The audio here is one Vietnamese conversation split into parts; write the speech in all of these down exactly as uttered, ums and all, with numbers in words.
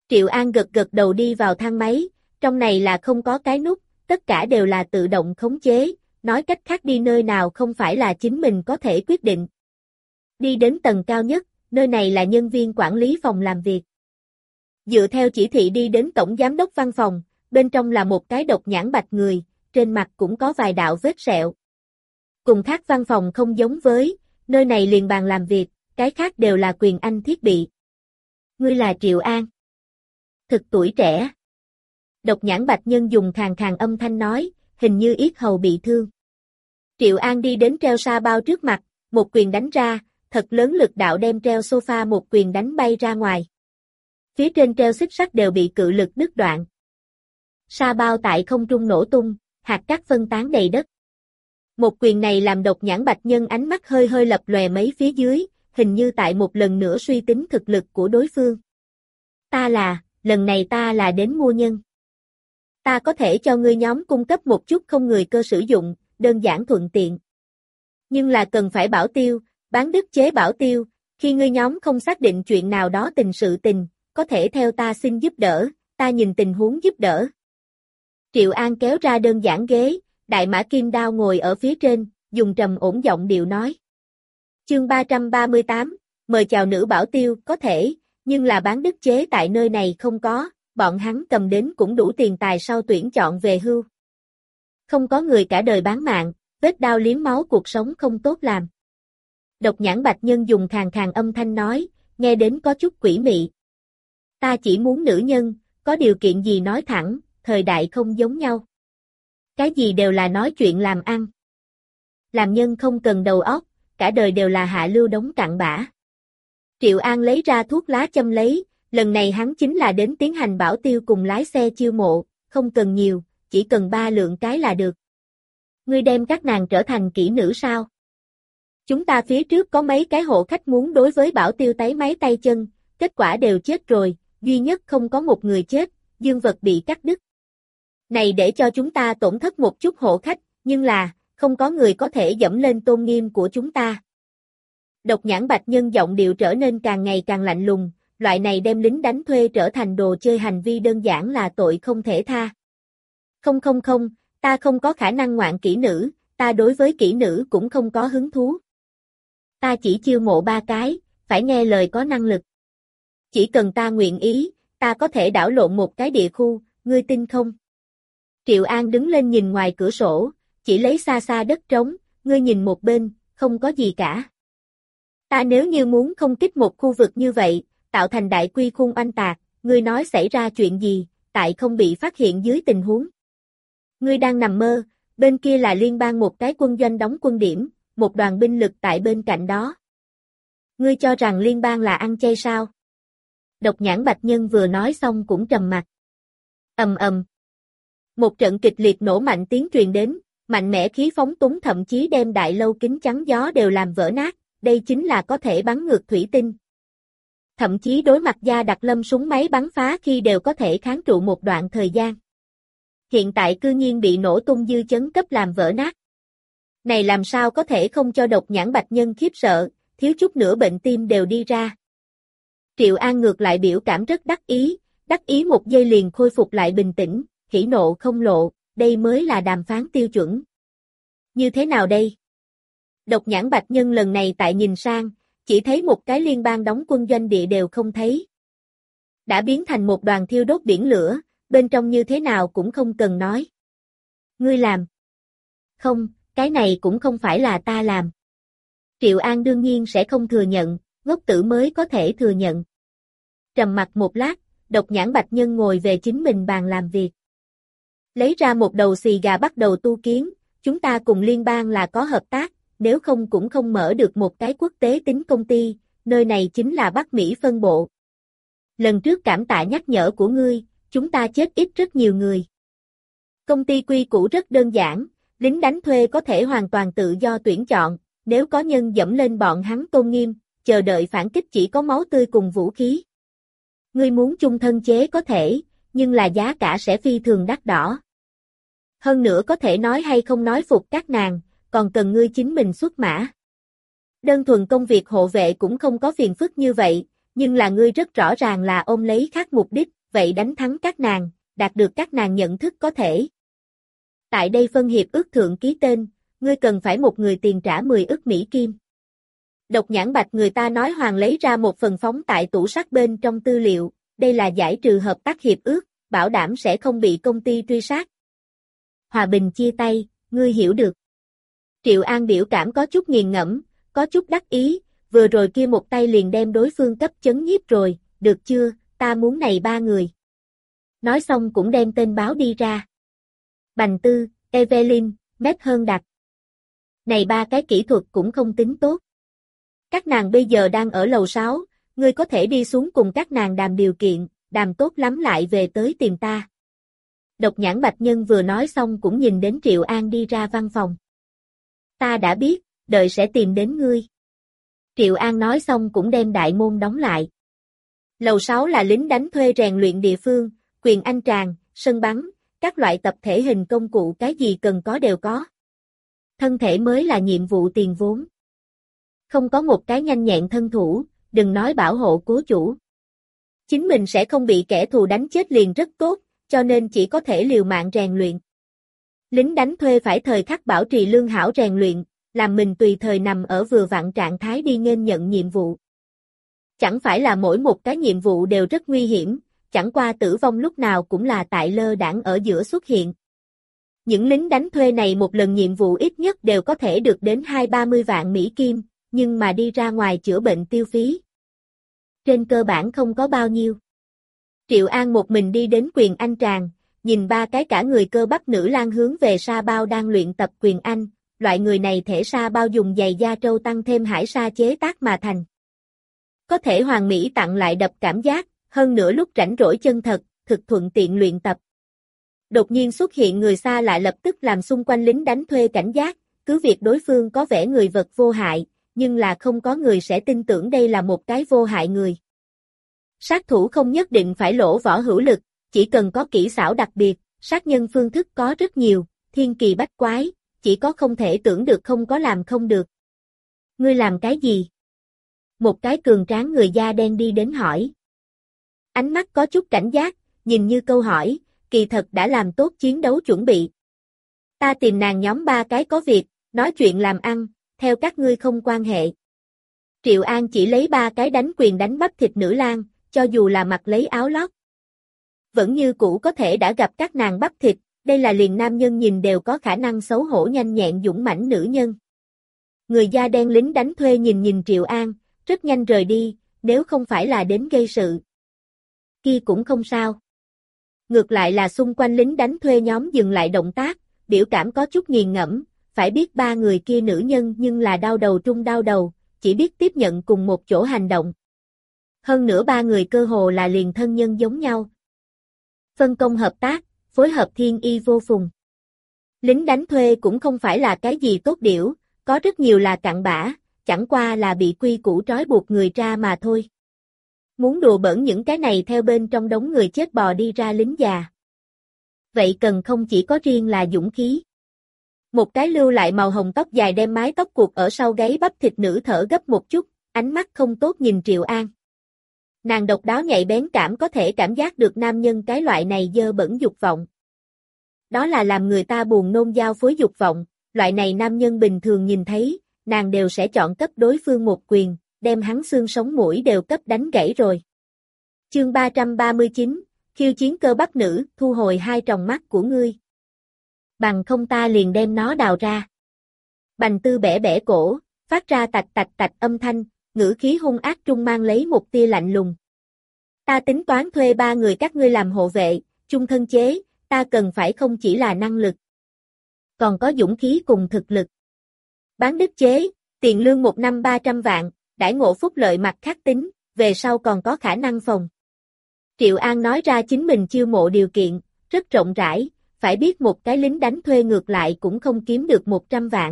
Triệu An gật gật đầu đi vào thang máy, trong này là không có cái nút, tất cả đều là tự động khống chế, nói cách khác đi nơi nào không phải là chính mình có thể quyết định. Đi đến tầng cao nhất, nơi này là nhân viên quản lý phòng làm việc. Dựa theo chỉ thị đi đến tổng giám đốc văn phòng, bên trong là một cái độc nhãn bạch người, trên mặt cũng có vài đạo vết sẹo. Cùng khác văn phòng không giống với, nơi này liền bàn làm việc, cái khác đều là quyền anh thiết bị. Ngươi là Triệu An. Thực tuổi trẻ. Độc nhãn bạch nhân dùng khàn khàn âm thanh nói, hình như yết hầu bị thương. Triệu An đi đến treo sa bao trước mặt, một quyền đánh ra, thật lớn lực đạo đem treo sofa một quyền đánh bay ra ngoài. Phía trên treo xích sắt đều bị cự lực đứt đoạn. Sa bao tại không trung nổ tung, hạt cát phân tán đầy đất. Một quyền này làm độc nhãn bạch nhân ánh mắt hơi hơi lập lòe mấy phía dưới, hình như tại một lần nữa suy tính thực lực của đối phương. Ta là, lần này ta là đến mua nhân. Ta có thể cho ngươi nhóm cung cấp một chút không người cơ sử dụng, đơn giản thuận tiện. Nhưng là cần phải bảo tiêu, bán đức chế bảo tiêu, khi ngươi nhóm không xác định chuyện nào đó tình sự tình, có thể theo ta xin giúp đỡ, ta nhìn tình huống giúp đỡ. Triệu An kéo ra đơn giản ghế, đại mã kim đao ngồi ở phía trên, dùng trầm ổn giọng điệu nói. Chương ba trăm ba mươi tám, mời chào nữ bảo tiêu, có thể, nhưng là bán đức chế tại nơi này không có, bọn hắn cầm đến cũng đủ tiền tài sau tuyển chọn về hưu. Không có người cả đời bán mạng, vết đao liếm máu cuộc sống không tốt làm. Độc nhãn bạch nhân dùng khàn khàn âm thanh nói, nghe đến có chút quỷ mị. Ta chỉ muốn nữ nhân, có điều kiện gì nói thẳng, thời đại không giống nhau. Cái gì đều là nói chuyện làm ăn. Làm nhân không cần đầu óc, cả đời đều là hạ lưu đống cặn bã. Triệu An lấy ra thuốc lá châm lấy, lần này hắn chính là đến tiến hành bảo tiêu cùng lái xe chiêu mộ, không cần nhiều, chỉ cần ba lượng cái là được. Ngươi đem các nàng trở thành kỹ nữ sao? Chúng ta phía trước có mấy cái hộ khách muốn đối với bảo tiêu tấy máy tay chân, kết quả đều chết rồi, duy nhất không có một người chết, dương vật bị cắt đứt. Này để cho chúng ta tổn thất một chút hộ khách, nhưng là, không có người có thể dẫm lên tôn nghiêm của chúng ta. Độc nhãn bạch nhân giọng điệu trở nên càng ngày càng lạnh lùng, loại này đem lính đánh thuê trở thành đồ chơi hành vi đơn giản là tội không thể tha. Không không không, ta không có khả năng ngoạn kỹ nữ, ta đối với kỹ nữ cũng không có hứng thú. Ta chỉ chiêu mộ ba cái, phải nghe lời có năng lực. Chỉ cần ta nguyện ý, ta có thể đảo lộn một cái địa khu, ngươi tin không? Triệu An đứng lên nhìn ngoài cửa sổ, chỉ lấy xa xa đất trống, ngươi nhìn một bên, không có gì cả. Ta nếu như muốn không kích một khu vực như vậy, tạo thành đại quy khung oanh tạc, ngươi nói xảy ra chuyện gì, tại không bị phát hiện dưới tình huống. Ngươi đang nằm mơ, bên kia là liên bang một cái quân doanh đóng quân điểm, một đoàn binh lực tại bên cạnh đó. Ngươi cho rằng liên bang là ăn chay sao? Độc nhãn bạch nhân vừa nói xong cũng trầm mặt. Ầm ầm. Một trận kịch liệt nổ mạnh tiếng truyền đến, mạnh mẽ khí phóng túng thậm chí đem đại lâu kính chắn gió đều làm vỡ nát, đây chính là có thể bắn ngược thủy tinh. Thậm chí đối mặt gia đặc lâm súng máy bắn phá khi đều có thể kháng trụ một đoạn thời gian. Hiện tại cư nhiên bị nổ tung dư chấn cấp làm vỡ nát. Này làm sao có thể không cho độc nhãn bạch nhân khiếp sợ, thiếu chút nữa bệnh tim đều đi ra. Triệu An ngược lại biểu cảm rất đắc ý, đắc ý một giây liền khôi phục lại bình tĩnh, hỉ nộ không lộ, đây mới là đàm phán tiêu chuẩn. Như thế nào đây? Độc nhãn bạch nhân lần này tại nhìn sang, chỉ thấy một cái liên bang đóng quân doanh địa đều không thấy. Đã biến thành một đoàn thiêu đốt biển lửa, bên trong như thế nào cũng không cần nói. Ngươi làm. Không, cái này cũng không phải là ta làm. Triệu An đương nhiên sẽ không thừa nhận, ngốc tử mới có thể thừa nhận. Trầm mặc một lát, độc nhãn bạch nhân ngồi về chính mình bàn làm việc. Lấy ra một đầu xì gà bắt đầu tu kiến, chúng ta cùng liên bang là có hợp tác, nếu không cũng không mở được một cái quốc tế tính công ty, nơi này chính là Bắc Mỹ phân bộ. Lần trước cảm tạ nhắc nhở của ngươi, chúng ta chết ít rất nhiều người. Công ty quy củ rất đơn giản, lính đánh thuê có thể hoàn toàn tự do tuyển chọn, nếu có nhân dẫm lên bọn hắn tôn nghiêm, chờ đợi phản kích chỉ có máu tươi cùng vũ khí. Ngươi muốn chung thân chế có thể, nhưng là giá cả sẽ phi thường đắt đỏ. Hơn nữa có thể nói hay không nói phục các nàng, còn cần ngươi chính mình xuất mã. Đơn thuần công việc hộ vệ cũng không có phiền phức như vậy, nhưng là ngươi rất rõ ràng là ôm lấy khác mục đích, vậy đánh thắng các nàng, đạt được các nàng nhận thức có thể. Tại đây phân hiệp ước thượng ký tên, ngươi cần phải một người tiền trả mười ức Mỹ Kim. Độc Nhãn Bạch người ta nói Hoàng lấy ra một phần phóng tại tủ sắt bên trong tư liệu, đây là giải trừ hợp tác hiệp ước, bảo đảm sẽ không bị công ty truy sát. Hòa bình chia tay, ngươi hiểu được. Triệu An biểu cảm có chút nghiền ngẫm, có chút đắc ý, vừa rồi kia một tay liền đem đối phương cấp chấn nhiếp rồi, được chưa, ta muốn này ba người. Nói xong cũng đem tên báo đi ra. Bành Tư, Evelyn, Mét Hơn Đặc. Này ba cái kỹ thuật cũng không tính tốt. Các nàng bây giờ đang ở lầu sáu, ngươi có thể đi xuống cùng các nàng đàm điều kiện, đàm tốt lắm lại về tới tìm ta. Độc Nhãn Bạch Nhân vừa nói xong cũng nhìn đến Triệu An đi ra văn phòng. Ta đã biết, đợi sẽ tìm đến ngươi. Triệu An nói xong cũng đem đại môn đóng lại. Lầu sáu là lính đánh thuê rèn luyện địa phương, quyền anh tràng, sân bắn, các loại tập thể hình công cụ cái gì cần có đều có. Thân thể mới là nhiệm vụ tiền vốn. Không có một cái nhanh nhẹn thân thủ, đừng nói bảo hộ cố chủ. Chính mình sẽ không bị kẻ thù đánh chết liền rất tốt, cho nên chỉ có thể liều mạng rèn luyện. Lính đánh thuê phải thời khắc bảo trì lương hảo rèn luyện, làm mình tùy thời nằm ở vừa vặn trạng thái đi nghênh nhận nhiệm vụ. Chẳng phải là mỗi một cái nhiệm vụ đều rất nguy hiểm, chẳng qua tử vong lúc nào cũng là tại lơ đãng ở giữa xuất hiện. Những lính đánh thuê này một lần nhiệm vụ ít nhất đều có thể được đến hai ba mươi vạn Mỹ Kim, nhưng mà đi ra ngoài chữa bệnh tiêu phí. Trên cơ bản không có bao nhiêu. Triệu An một mình đi đến quyền anh tràng, nhìn ba cái cả người cơ bắp nữ lang hướng về sa bao đang luyện tập quyền anh, loại người này thể sa bao dùng giày da trâu tăng thêm hải sa chế tác mà thành. Có thể hoàn mỹ tặng lại đập cảm giác, hơn nữa lúc rảnh rỗi chân thật, thực thuận tiện luyện tập. Đột nhiên xuất hiện người xa lại lập tức làm xung quanh lính đánh thuê cảnh giác, cứ việc đối phương có vẻ người vật vô hại, nhưng là không có người sẽ tin tưởng đây là một cái vô hại người. Sát thủ không nhất định phải lỗ võ hữu lực, chỉ cần có kỹ xảo đặc biệt, sát nhân phương thức có rất nhiều, thiên kỳ bách quái, chỉ có không thể tưởng được không có làm không được. Ngươi làm cái gì? Một cái cường tráng người da đen đi đến hỏi. Ánh mắt có chút cảnh giác, nhìn như câu hỏi, kỳ thật đã làm tốt chiến đấu chuẩn bị. Ta tìm nàng nhóm ba cái có việc, nói chuyện làm ăn, theo các ngươi không quan hệ. Triệu An chỉ lấy ba cái đánh quyền đánh bắp thịt nữ lang, cho dù là mặc lấy áo lót. Vẫn như cũ có thể đã gặp các nàng bắp thịt, đây là liền nam nhân nhìn đều có khả năng xấu hổ nhanh nhẹn dũng mãnh nữ nhân. Người da đen lính đánh thuê nhìn nhìn Triệu An, rất nhanh rời đi, nếu không phải là đến gây sự. Kia cũng không sao. Ngược lại là xung quanh lính đánh thuê nhóm dừng lại động tác, biểu cảm có chút nghiền ngẫm, phải biết ba người kia nữ nhân nhưng là đau đầu trung đau đầu, chỉ biết tiếp nhận cùng một chỗ hành động. Hơn nữa ba người cơ hồ là liền thân nhân giống nhau. Phân công hợp tác, phối hợp thiên y vô phùng. Lính đánh thuê cũng không phải là cái gì tốt điểu, có rất nhiều là cặn bã, chẳng qua là bị quy củ trói buộc người ra mà thôi. Muốn đùa bỡn những cái này theo bên trong đống người chết bò đi ra lính già. Vậy cần không chỉ có riêng là dũng khí. Một cái lưu lại màu hồng tóc dài đem mái tóc cuộc ở sau gáy bắp thịt nữ thở gấp một chút, ánh mắt không tốt nhìn Triệu An. Nàng độc đáo nhạy bén cảm có thể cảm giác được nam nhân cái loại này dơ bẩn dục vọng. Đó là làm người ta buồn nôn giao phối dục vọng, loại này nam nhân bình thường nhìn thấy, nàng đều sẽ chọn cấp đối phương một quyền, đem hắn xương sống mũi đều cấp đánh gãy rồi. Chương ba trăm ba mươi chín, khiêu chiến cơ bắp nữ, thu hồi hai tròng mắt của ngươi. Bằng không ta liền đem nó đào ra. Bành Tư bẻ bẻ cổ, phát ra tạch tạch tạch âm thanh, ngữ khí hung ác trung mang lấy một tia lạnh lùng. Ta tính toán thuê ba người các ngươi làm hộ vệ, chung thân chế, ta cần phải không chỉ là năng lực, còn có dũng khí cùng thực lực. Bán đứt chế, tiền lương một năm ba trăm vạn, đãi ngộ phúc lợi mặt khác tính, về sau còn có khả năng phòng. Triệu An nói ra chính mình chiêu mộ điều kiện, rất rộng rãi, phải biết một cái lính đánh thuê ngược lại cũng không kiếm được một trăm vạn.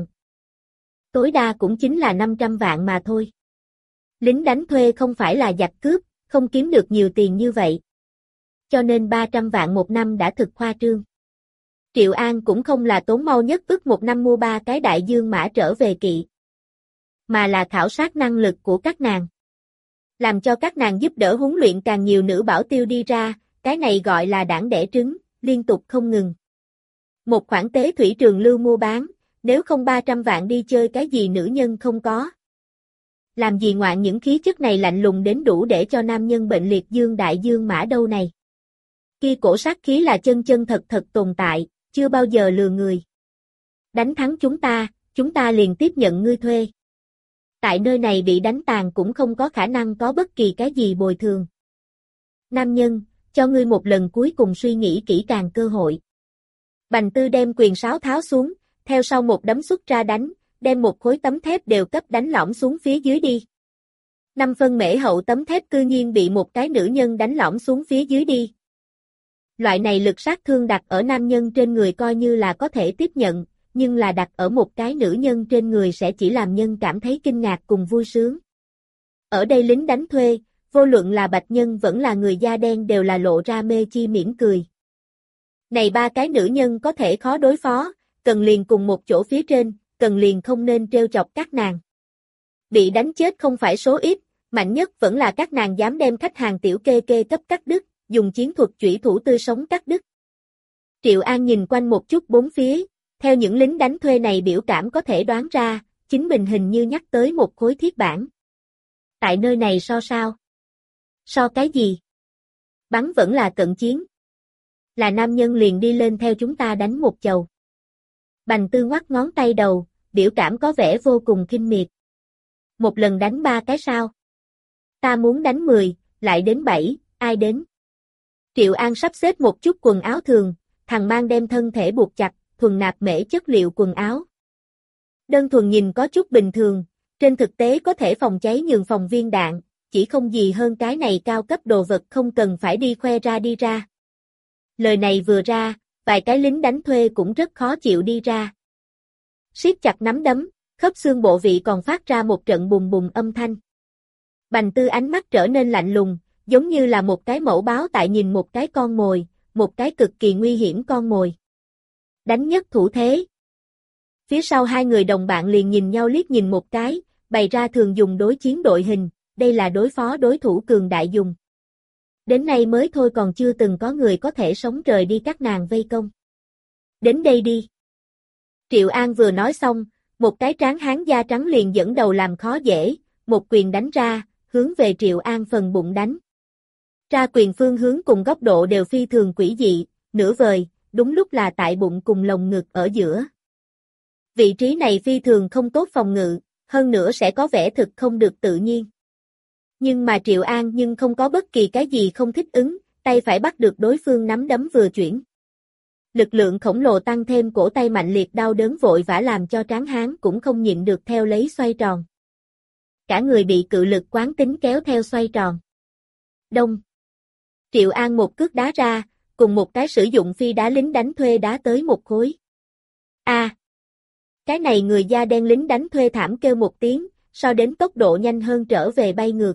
Tối đa cũng chính là năm trăm vạn mà thôi. Lính đánh thuê không phải là giặc cướp, không kiếm được nhiều tiền như vậy. Cho nên ba trăm vạn một năm đã thực khoa trương. Triệu An cũng không là tốn mau nhất ước một năm mua ba cái đại dương mã trở về kỵ, mà là khảo sát năng lực của các nàng. Làm cho các nàng giúp đỡ huấn luyện càng nhiều nữ bảo tiêu đi ra, Cái này gọi là đản đẻ trứng, liên tục không ngừng. Một khoản tế thủy trường lưu mua bán, nếu không ba trăm vạn đi chơi cái gì nữ nhân không có. Làm gì ngoạn những khí chất này lạnh lùng đến đủ để cho nam nhân bệnh liệt dương đại dương mã đâu này. Kia cổ sát khí là chân chân thật thật tồn tại, chưa bao giờ lừa người. Đánh thắng chúng ta, chúng ta liền tiếp nhận ngươi thuê. Tại nơi này bị đánh tàn cũng không có khả năng có bất kỳ cái gì bồi thường. Nam nhân, cho ngươi một lần cuối cùng suy nghĩ kỹ càng cơ hội. Bành Tư đem quyền sáo tháo xuống, theo sau một đấm xuất ra đánh, đem một khối tấm thép đều cấp đánh lõm xuống phía dưới đi. Năm phân mễ hậu tấm thép cư nhiên bị một cái nữ nhân đánh lõm xuống phía dưới đi. Loại này lực sát thương đặt ở nam nhân trên người coi như là có thể tiếp nhận, nhưng là đặt ở một cái nữ nhân trên người sẽ chỉ làm nhân cảm thấy kinh ngạc cùng vui sướng. Ở đây lính đánh thuê, vô luận là bạch nhân vẫn là người da đen đều là lộ ra mê chi mỉm cười. Này ba cái nữ nhân có thể khó đối phó, cần liền cùng một chỗ phía trên, cần liền không nên trêu chọc các nàng. Bị đánh chết không phải số ít, mạnh nhất vẫn là các nàng dám đem khách hàng tiểu kê kê cấp cắt đứt, dùng chiến thuật chủy thủ tươi sống cắt đứt. Triệu An nhìn quanh một chút bốn phía, theo những lính đánh thuê này biểu cảm có thể đoán ra, chính mình hình như nhắc tới một khối thiết bản. Tại nơi này so sao? So cái gì? Bắn vẫn là cận chiến. Là nam nhân liền đi lên theo chúng ta đánh một chầu. Bành Tư ngoắc ngón tay đầu, biểu cảm có vẻ vô cùng kinh miệt. Một lần đánh ba cái sao? Ta muốn đánh mười, lại đến bảy, ai đến? Triệu An sắp xếp một chút quần áo thường, thằng mang đem thân thể buộc chặt, thuần nạp mễ chất liệu quần áo. Đơn thuần nhìn có chút bình thường, trên thực tế có thể phòng cháy nhường phòng viên đạn, chỉ không gì hơn cái này cao cấp đồ vật không cần phải đi khoe ra đi ra. Lời này vừa ra, vài cái lính đánh thuê cũng rất khó chịu đi ra. Siết chặt nắm đấm, khớp xương bộ vị còn phát ra một trận bùng bùng âm thanh. Bành Tư ánh mắt trở nên lạnh lùng, giống như là một cái mẫu báo tại nhìn một cái con mồi, một cái cực kỳ nguy hiểm con mồi. Đánh nhất thủ thế. Phía sau hai người đồng bạn liền nhìn nhau liếc nhìn một cái, bày ra thường dùng đối chiến đội hình, đây là đối phó đối thủ cường đại dùng. Đến nay mới thôi còn chưa từng có người có thể sống rời đi các nàng vây công. Đến đây đi. Triệu An vừa nói xong, một cái tráng hán da trắng liền dẫn đầu làm khó dễ, một quyền đánh ra, hướng về Triệu An phần bụng đánh. Ra quyền phương hướng cùng góc độ đều phi thường quỷ dị, nửa vời, đúng lúc là tại bụng cùng lồng ngực ở giữa. Vị trí này phi thường không tốt phòng ngự, hơn nữa sẽ có vẻ thực không được tự nhiên. Nhưng mà Triệu An nhưng không có bất kỳ cái gì không thích ứng, tay phải bắt được đối phương nắm đấm vừa chuyển. Lực lượng khổng lồ tăng thêm cổ tay mạnh liệt đau đớn vội vã làm cho tráng hán cũng không nhịn được theo lấy xoay tròn. Cả người bị cự lực quán tính kéo theo xoay tròn. Đông. Triệu An một cước đá ra, cùng một cái sử dụng phi đá lính đánh thuê đá tới một khối. A. À, cái này người da đen lính đánh thuê thảm kêu một tiếng, so đến tốc độ nhanh hơn trở về bay ngược.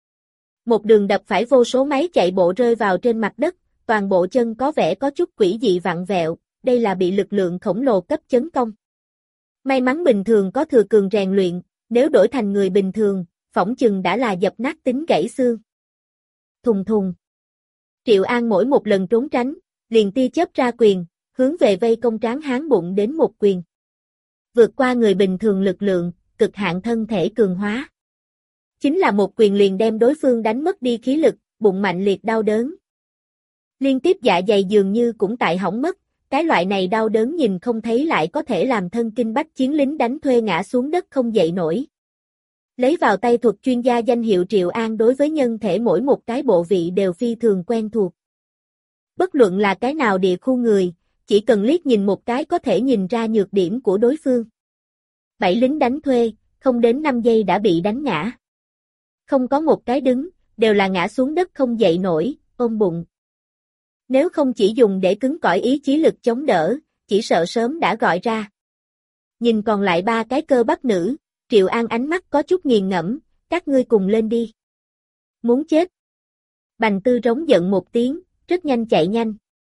Một đường đập phải vô số máy chạy bộ rơi vào trên mặt đất, toàn bộ chân có vẻ có chút quỷ dị vặn vẹo, đây là bị lực lượng khổng lồ cấp chấn công. May mắn bình thường có thừa cường rèn luyện, nếu đổi thành người bình thường, phỏng chừng đã là dập nát tính gãy xương. Thùng thùng. Triệu An mỗi một lần trốn tránh, liền tia chớp ra quyền, hướng về vây công tráng hán bụng đến một quyền. Vượt qua người bình thường lực lượng, cực hạn thân thể cường hóa. Chính là một quyền liền đem đối phương đánh mất đi khí lực, bụng mạnh liệt đau đớn. Liên tiếp dạ dày dường như cũng tại hỏng mất, cái loại này đau đớn nhìn không thấy lại có thể làm thân kinh bách chiến lính đánh thuê ngã xuống đất không dậy nổi. Lấy vào tay thuật chuyên gia danh hiệu Triệu An đối với nhân thể mỗi một cái bộ vị đều phi thường quen thuộc. Bất luận là cái nào địa khu người, chỉ cần liếc nhìn một cái có thể nhìn ra nhược điểm của đối phương. Bảy lính đánh thuê, không đến năm giây đã bị đánh ngã. Không có một cái đứng, đều là ngã xuống đất không dậy nổi, ôm bụng. Nếu không chỉ dùng để cứng cỏi ý chí lực chống đỡ, chỉ sợ sớm đã gọi ra. Nhìn còn lại ba cái cơ bắp nữ, Triệu An ánh mắt có chút nghiền ngẫm, các ngươi cùng lên đi. Muốn chết. Bành Tư rống giận một tiếng, rất nhanh chạy nhanh.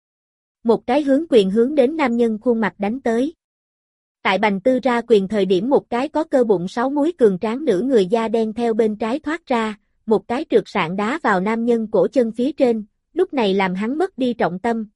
Một cái hướng quyền hướng đến nam nhân khuôn mặt đánh tới. Tại Bành Tư ra quyền thời điểm một cái có cơ bụng sáu múi cường tráng nữ người da đen theo bên trái thoát ra, một cái trượt sạn đá vào nam nhân cổ chân phía trên, lúc này làm hắn mất đi trọng tâm.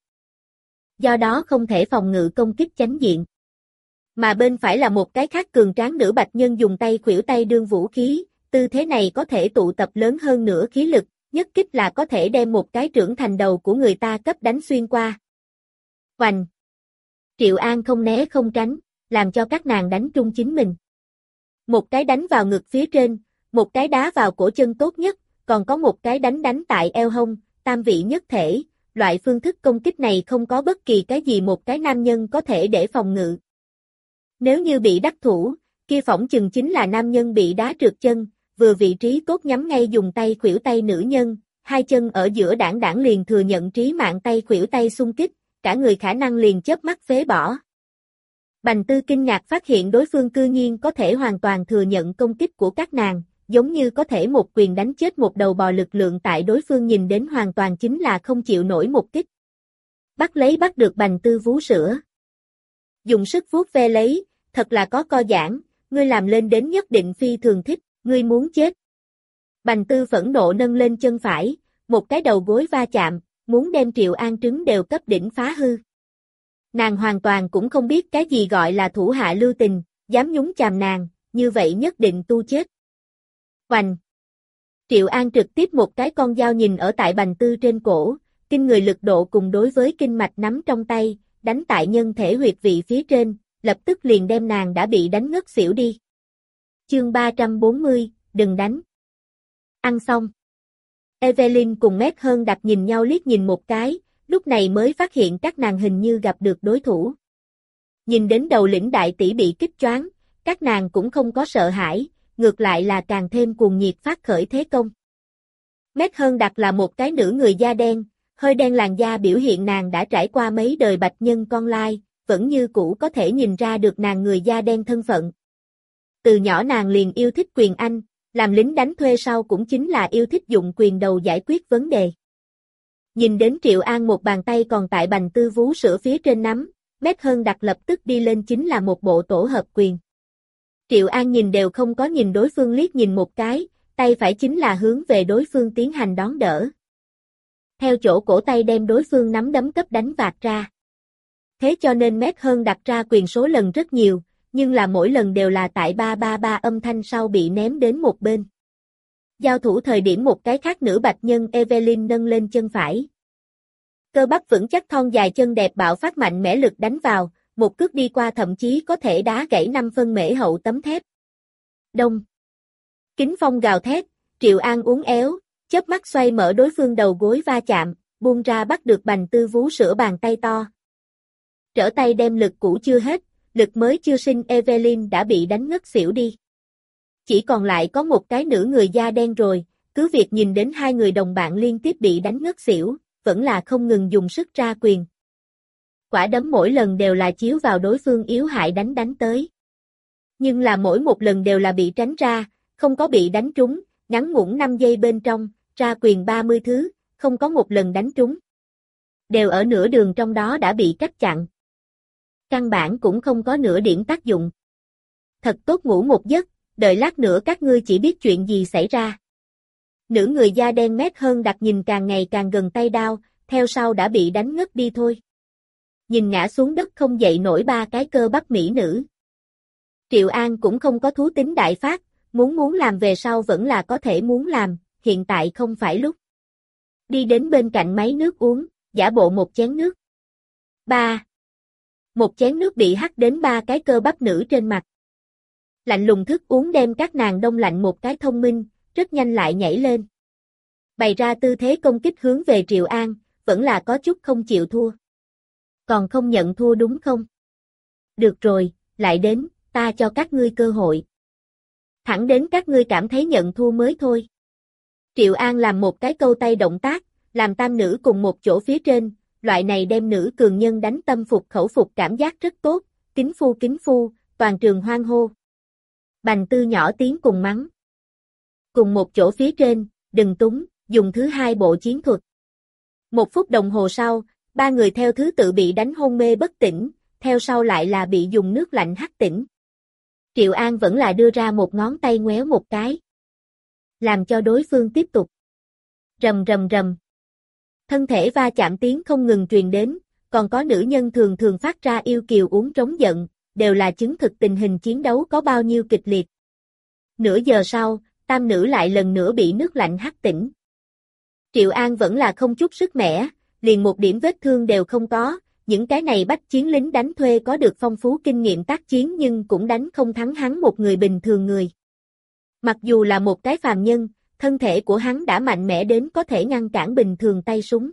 Do đó không thể phòng ngự công kích chánh diện. Mà bên phải là một cái khác cường tráng nữ bạch nhân dùng tay khuỷu tay đương vũ khí, tư thế này có thể tụ tập lớn hơn nửa khí lực, nhất kích là có thể đem một cái trưởng thành đầu của người ta cấp đánh xuyên qua. Hoành! Triệu An không né không tránh, làm cho các nàng đánh trúng chính mình. Một cái đánh vào ngực phía trên, một cái đá vào cổ chân tốt nhất, còn có một cái đánh đánh tại eo hông, tam vị nhất thể, loại phương thức công kích này không có bất kỳ cái gì một cái nam nhân có thể để phòng ngự. Nếu như bị đắc thủ, kia phỏng chừng chính là nam nhân bị đá trượt chân, vừa vị trí tốt nhắm ngay dùng tay khuỷu tay nữ nhân, hai chân ở giữa đảng đảng liền thừa nhận trí mạng tay khuỷu tay xung kích, cả người khả năng liền chớp mắt phế bỏ. Bành Tư kinh ngạc phát hiện đối phương cư nhiên có thể hoàn toàn thừa nhận công kích của các nàng, giống như có thể một quyền đánh chết một đầu bò lực lượng tại đối phương nhìn đến hoàn toàn chính là không chịu nổi một kích. Bắt lấy bắt được Bành Tư vú sữa. Dùng sức vuốt ve lấy, thật là có co giãn, ngươi làm lên đến nhất định phi thường thích, ngươi muốn chết. Bành Tư phẫn nộ nâng lên chân phải, một cái đầu gối va chạm, muốn đem Triệu An trứng đều cấp đỉnh phá hư. Nàng hoàn toàn cũng không biết cái gì gọi là thủ hạ lưu tình, dám nhúng chàm nàng, như vậy nhất định tu chết. Hoành! Triệu An trực tiếp một cái con dao nhìn ở tại Bành Tư trên cổ, kinh người lực độ cùng đối với kinh mạch nắm trong tay, đánh tại nhân thể huyệt vị phía trên, lập tức liền đem nàng đã bị đánh ngất xỉu đi. Chương ba trăm bốn mươi, đừng đánh. Ăn xong. Evelyn cùng Mét Hơn đặt nhìn nhau liếc nhìn một cái, lúc này mới phát hiện các nàng hình như gặp được đối thủ. Nhìn đến đầu lĩnh đại tỷ bị kích choáng, các nàng cũng không có sợ hãi, ngược lại là càng thêm cuồng nhiệt phát khởi thế công. Mét Hơn đặt là một cái nữ người da đen, hơi đen làn da biểu hiện nàng đã trải qua mấy đời bạch nhân con lai, vẫn như cũ có thể nhìn ra được nàng người da đen thân phận. Từ nhỏ nàng liền yêu thích quyền Anh, làm lính đánh thuê sau cũng chính là yêu thích dụng quyền đầu giải quyết vấn đề. Nhìn đến Triệu An một bàn tay còn tại Bành Tư vú sữa phía trên nắm, Mét Hơn đặt lập tức đi lên chính là một bộ tổ hợp quyền. Triệu An nhìn đều không có nhìn đối phương liếc nhìn một cái, tay phải chính là hướng về đối phương tiến hành đón đỡ. Theo chỗ cổ tay đem đối phương nắm đấm cấp đánh vạt ra. Thế cho nên Mét Hơn đặt ra quyền số lần rất nhiều, nhưng là mỗi lần đều là tại ba ba ba âm thanh sau bị ném đến một bên. Giao thủ thời điểm một cái khác nữ bạch nhân Evelyn nâng lên chân phải. Cơ bắp vững chắc thon dài chân đẹp bạo phát mạnh mẽ lực đánh vào, một cước đi qua thậm chí có thể đá gãy năm phân mễ hậu tấm thép. Đông. Kính phong gào thét, Triệu An uốn éo, chớp mắt xoay mở đối phương đầu gối va chạm, buông ra bắt được Bành Tư vú sữa bàn tay to. Trở tay đem lực cũ chưa hết, lực mới chưa sinh Evelyn đã bị đánh ngất xỉu đi. Chỉ còn lại có một cái nữ người da đen rồi, cứ việc nhìn đến hai người đồng bạn liên tiếp bị đánh ngất xỉu, vẫn là không ngừng dùng sức ra quyền. Quả đấm mỗi lần đều là chiếu vào đối phương yếu hại đánh đánh tới. Nhưng là mỗi một lần đều là bị tránh ra, không có bị đánh trúng, ngắn ngủn năm giây bên trong, ra quyền ba mươi thứ, không có một lần đánh trúng. Đều ở nửa đường trong đó đã bị cắt chặn. Căn bản cũng không có nửa điểm tác dụng. Thật tốt ngủ một giấc, đợi lát nữa các ngươi chỉ biết chuyện gì xảy ra. Nữ người da đen Mét Hơn đặt nhìn càng ngày càng gần tay đao, theo sau đã bị đánh ngất đi thôi. Nhìn ngã xuống đất không dậy nổi ba cái cơ bắp mỹ nữ. Triệu An cũng không có thú tính đại phát, muốn muốn làm về sau vẫn là có thể muốn làm, hiện tại không phải lúc. Đi đến bên cạnh máy nước uống, giả bộ một chén nước. Ba. Một chén nước bị hắt đến ba cái cơ bắp nữ trên mặt. Lạnh lùng thức uống đem các nàng đông lạnh một cái thông minh, rất nhanh lại nhảy lên. Bày ra tư thế công kích hướng về Triệu An, vẫn là có chút không chịu thua. Còn không nhận thua đúng không? Được rồi, lại đến, ta cho các ngươi cơ hội. Thẳng đến các ngươi cảm thấy nhận thua mới thôi. Triệu An làm một cái câu tay động tác, làm tam nữ cùng một chỗ phía trên, loại này đem nữ cường nhân đánh tâm phục khẩu phục cảm giác rất tốt, kính phu kính phu, toàn trường hoan hô. Bành Tư nhỏ tiếng cùng mắng. Cùng một chỗ phía trên, đừng túng, dùng thứ hai bộ chiến thuật. Một phút đồng hồ sau, ba người theo thứ tự bị đánh hôn mê bất tỉnh, theo sau lại là bị dùng nước lạnh hắt tỉnh. Triệu An vẫn là đưa ra một ngón tay ngoéo một cái. Làm cho đối phương tiếp tục. Rầm rầm rầm. Thân thể va chạm tiếng không ngừng truyền đến, còn có nữ nhân thường thường phát ra yêu kiều uống trống giận, đều là chứng thực tình hình chiến đấu có bao nhiêu kịch liệt. Nửa giờ sau, tam nữ lại lần nữa bị nước lạnh hắt tỉnh. Triệu An vẫn là không chút sức mẻ, liền một điểm vết thương đều không có, những cái này bách chiến lính đánh thuê có được phong phú kinh nghiệm tác chiến nhưng cũng đánh không thắng hắn một người bình thường người. Mặc dù là một cái phàm nhân, thân thể của hắn đã mạnh mẽ đến có thể ngăn cản bình thường tay súng.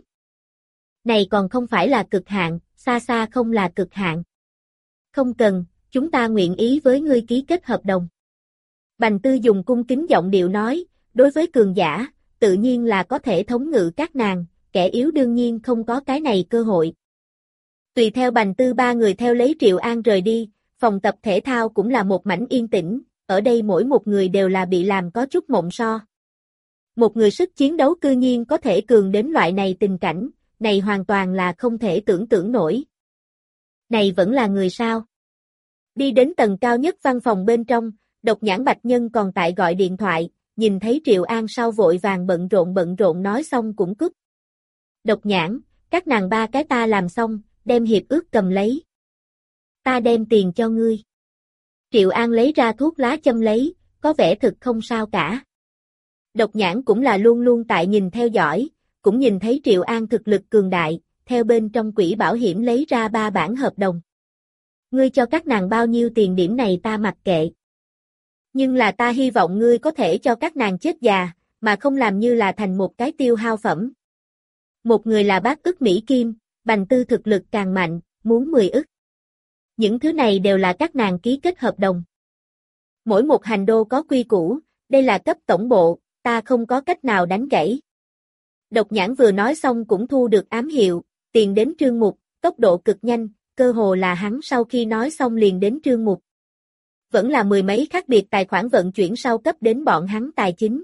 Này còn không phải là cực hạn, xa xa không là cực hạn. Không cần, chúng ta nguyện ý với ngươi ký kết hợp đồng. Bành Tư dùng cung kính giọng điệu nói, đối với cường giả, tự nhiên là có thể thống ngự các nàng, kẻ yếu đương nhiên không có cái này cơ hội. Tùy theo Bành Tư ba người theo lấy Triệu An rời đi, phòng tập thể thao cũng là một mảnh yên tĩnh, ở đây mỗi một người đều là bị làm có chút mộng so. Một người sức chiến đấu cư nhiên có thể cường đến loại này tình cảnh, này hoàn toàn là không thể tưởng tượng nổi. Này vẫn là người sao? Đi đến tầng cao nhất văn phòng bên trong, Độc Nhãn Bạch Nhân còn tại gọi điện thoại, nhìn thấy Triệu An sau vội vàng bận rộn bận rộn nói xong cũng cúp. Độc Nhãn, các nàng ba cái ta làm xong, đem hiệp ước cầm lấy. Ta đem tiền cho ngươi. Triệu An lấy ra thuốc lá châm lấy, có vẻ thực không sao cả. Độc Nhãn cũng là luôn luôn tại nhìn theo dõi, cũng nhìn thấy Triệu An thực lực cường đại, theo bên trong quỹ bảo hiểm lấy ra ba bản hợp đồng. Ngươi cho các nàng bao nhiêu tiền điểm này ta mặc kệ. Nhưng là ta hy vọng ngươi có thể cho các nàng chết già, mà không làm như là thành một cái tiêu hao phẩm. Một người là bát ức Mỹ Kim, Bành Tư thực lực càng mạnh, muốn mười ức. Những thứ này đều là các nàng ký kết hợp đồng. Mỗi một hành đô có quy củ, đây là cấp tổng bộ, ta không có cách nào đánh gãy. Độc Nhãn vừa nói xong cũng thu được ám hiệu, tiền đến Trương Mục, tốc độ cực nhanh, cơ hồ là hắn sau khi nói xong liền đến Trương Mục. Vẫn là mười mấy khác biệt tài khoản vận chuyển sau cấp đến bọn hắn tài chính.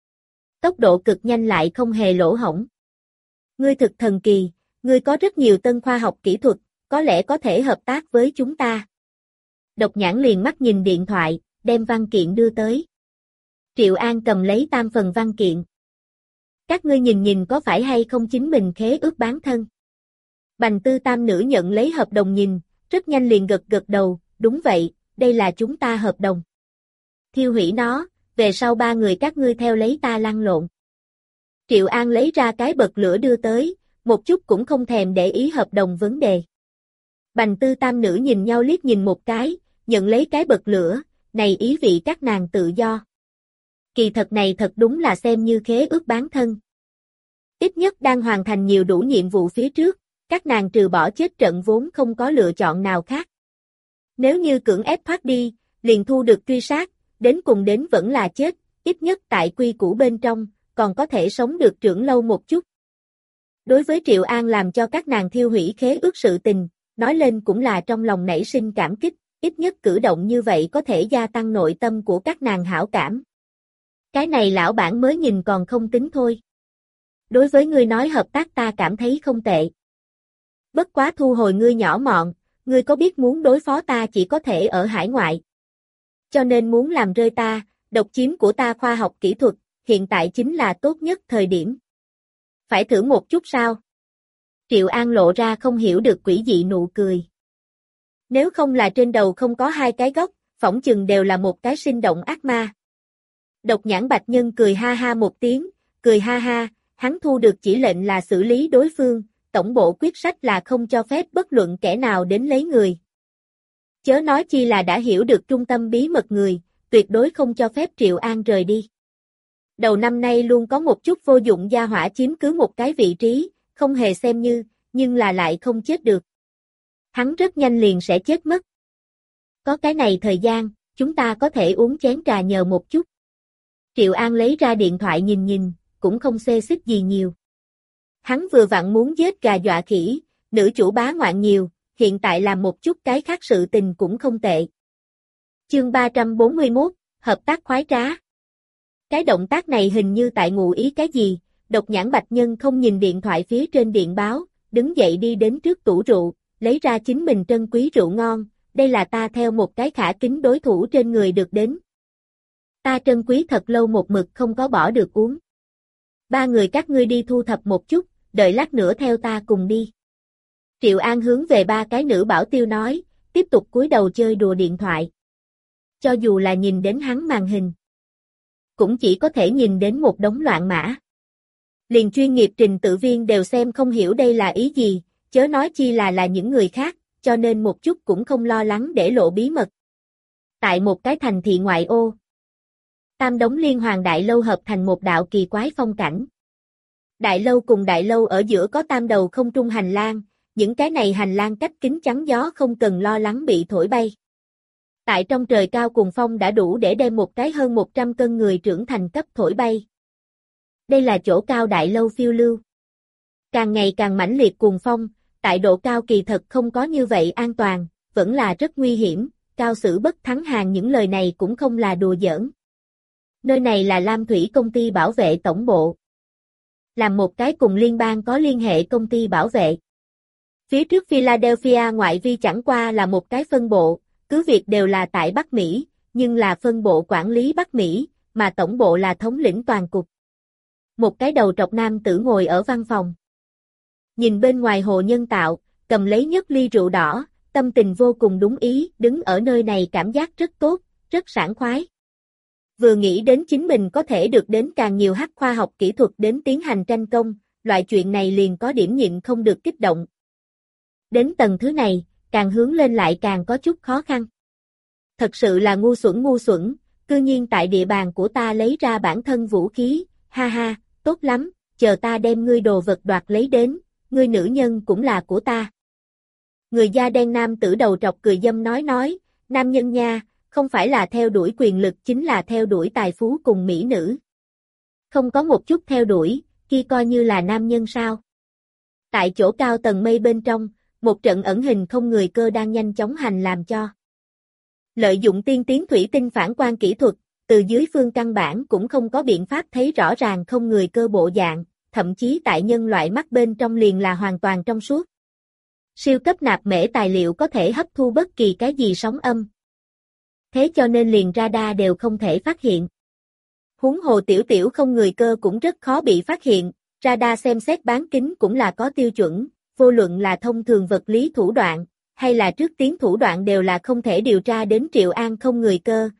Tốc độ cực nhanh lại không hề lỗ hổng. Ngươi thực thần kỳ, ngươi có rất nhiều tân khoa học kỹ thuật, có lẽ có thể hợp tác với chúng ta. Độc Nhãn liền mắt nhìn điện thoại, đem văn kiện đưa tới. Triệu An cầm lấy tam phần văn kiện. Các ngươi nhìn nhìn có phải hay không chính mình khế ước bán thân. Bành Tư tam nữ nhận lấy hợp đồng nhìn, rất nhanh liền gật gật đầu, đúng vậy, đây là chúng ta hợp đồng. Thiêu hủy nó, về sau ba người các ngươi theo lấy ta lăn lộn. Triệu An lấy ra cái bật lửa đưa tới, một chút cũng không thèm để ý hợp đồng vấn đề. Bành Tư tam nữ nhìn nhau liếc nhìn một cái, nhận lấy cái bật lửa, này ý vị các nàng tự do. Kỳ thật này thật đúng là xem như khế ước bán thân. Ít nhất đang hoàn thành nhiều đủ nhiệm vụ phía trước, các nàng trừ bỏ chết trận vốn không có lựa chọn nào khác. Nếu như cưỡng ép thoát đi, liền thu được truy sát, đến cùng đến vẫn là chết, ít nhất tại quy củ bên trong, còn có thể sống được trưởng lâu một chút. Đối với Triệu An làm cho các nàng thiêu hủy khế ước sự tình, nói lên cũng là trong lòng nảy sinh cảm kích, ít nhất cử động như vậy có thể gia tăng nội tâm của các nàng hảo cảm. Cái này lão bản mới nhìn còn không tính thôi. Đối với ngươi nói hợp tác ta cảm thấy không tệ. Bất quá thu hồi ngươi nhỏ mọn, ngươi có biết muốn đối phó ta chỉ có thể ở hải ngoại. Cho nên muốn làm rơi ta, độc chiếm của ta khoa học kỹ thuật, hiện tại chính là tốt nhất thời điểm. Phải thử một chút sao? Triệu An lộ ra không hiểu được quỷ dị nụ cười. Nếu không là trên đầu không có hai cái góc, phỏng chừng đều là một cái sinh động ác ma. Độc Nhãn Bạch Nhân cười ha ha một tiếng, cười ha ha, hắn thu được chỉ lệnh là xử lý đối phương, tổng bộ quyết sách là không cho phép bất luận kẻ nào đến lấy người. Chớ nói chi là đã hiểu được trung tâm bí mật người, tuyệt đối không cho phép Triệu An rời đi. Đầu năm nay luôn có một chút vô dụng gia hỏa chiếm cứ một cái vị trí, không hề xem như, nhưng là lại không chết được. Hắn rất nhanh liền sẽ chết mất. Có cái này thời gian, chúng ta có thể uống chén trà nhờ một chút. Triệu An lấy ra điện thoại nhìn nhìn, cũng không xê xích gì nhiều. Hắn vừa vặn muốn giết gà dọa khỉ, nữ chủ bá ngoạn nhiều, hiện tại làm một chút cái khác sự tình cũng không tệ. Chương ba trăm bốn mươi mốt, hợp tác khoái trá. Cái động tác này hình như tại ngụ ý cái gì, Độc Nhãn Bạch Nhân không nhìn điện thoại phía trên điện báo, đứng dậy đi đến trước tủ rượu, lấy ra chính mình trân quý rượu ngon, đây là ta theo một cái khả kính đối thủ trên người được đến. Ta trân quý thật lâu một mực không có bỏ được uống. Ba người các ngươi đi thu thập một chút, đợi lát nữa theo ta cùng đi. Triệu An hướng về ba cái nữ bảo tiêu nói, tiếp tục cúi đầu chơi đùa điện thoại. Cho dù là nhìn đến hắn màn hình, cũng chỉ có thể nhìn đến một đống loạn mã. Liền chuyên nghiệp trình tự viên đều xem không hiểu đây là ý gì, chớ nói chi là là những người khác, cho nên một chút cũng không lo lắng để lộ bí mật. Tại một cái thành thị ngoại ô, tam đống liên hoàng đại lâu hợp thành một đạo kỳ quái phong cảnh. Đại lâu cùng đại lâu ở giữa có tam đầu không trung hành lang, những cái này hành lang cách kính chắn gió không cần lo lắng bị thổi bay. Tại trong trời cao cuồng phong đã đủ để đem một cái hơn một trăm cân người trưởng thành cấp thổi bay. Đây là chỗ cao đại lâu phiêu lưu. Càng ngày càng mãnh liệt cuồng phong, tại độ cao kỳ thật không có như vậy an toàn, vẫn là rất nguy hiểm, cao sử bất thắng hàng những lời này cũng không là đùa giỡn. Nơi này là Lam Thủy công ty bảo vệ tổng bộ. Làm một cái cùng liên bang có liên hệ công ty bảo vệ. Phía trước Philadelphia ngoại vi chẳng qua là một cái phân bộ, cứ việc đều là tại Bắc Mỹ, nhưng là phân bộ quản lý Bắc Mỹ, mà tổng bộ là thống lĩnh toàn cục. Một cái đầu trọc nam tử ngồi ở văn phòng. Nhìn bên ngoài hồ nhân tạo, cầm lấy nhất ly rượu đỏ, tâm tình vô cùng đúng ý, đứng ở nơi này cảm giác rất tốt, rất sảng khoái. Vừa nghĩ đến chính mình có thể được đến càng nhiều hắc khoa học kỹ thuật đến tiến hành tranh công, loại chuyện này liền có điểm nhịn không được kích động. Đến tầng thứ này, càng hướng lên lại càng có chút khó khăn. Thật sự là ngu xuẩn ngu xuẩn, cư nhiên tại địa bàn của ta lấy ra bản thân vũ khí, ha ha, tốt lắm, chờ ta đem ngươi đồ vật đoạt lấy đến, ngươi nữ nhân cũng là của ta. Người da đen nam tử đầu trọc cười dâm nói nói, nam nhân nha, không phải là theo đuổi quyền lực chính là theo đuổi tài phú cùng mỹ nữ. Không có một chút theo đuổi, kia coi như là nam nhân sao. Tại chỗ cao tầng mây bên trong, một trận ẩn hình không người cơ đang nhanh chóng hành làm cho. Lợi dụng tiên tiến thủy tinh phản quang kỹ thuật, từ dưới phương căn bản cũng không có biện pháp thấy rõ ràng không người cơ bộ dạng, thậm chí tại nhân loại mắt bên trong liền là hoàn toàn trong suốt. Siêu cấp nạp mễ tài liệu có thể hấp thu bất kỳ cái gì sóng âm. Thế cho nên liền radar đều không thể phát hiện. Huống hồ tiểu tiểu không người cơ cũng rất khó bị phát hiện, radar xem xét bán kính cũng là có tiêu chuẩn, vô luận là thông thường vật lý thủ đoạn, hay là trước tiến thủ đoạn đều là không thể điều tra đến Triệu An không người cơ.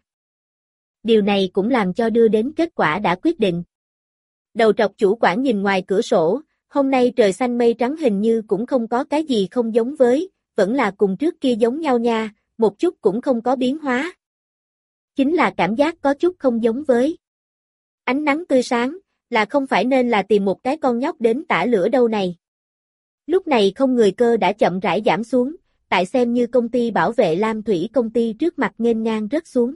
Điều này cũng làm cho đưa đến kết quả đã quyết định. Đầu trọc chủ quản nhìn ngoài cửa sổ, hôm nay trời xanh mây trắng hình như cũng không có cái gì không giống với, vẫn là cùng trước kia giống nhau nha, một chút cũng không có biến hóa. Chính là cảm giác có chút không giống với. Ánh nắng tươi sáng, là không phải nên là tìm một cái con nhóc đến tả lửa đâu này. Lúc này không người cơ đã chậm rãi giảm xuống, tại xem như công ty bảo vệ Lam Thủy công ty trước mặt nghênh ngang rớt xuống.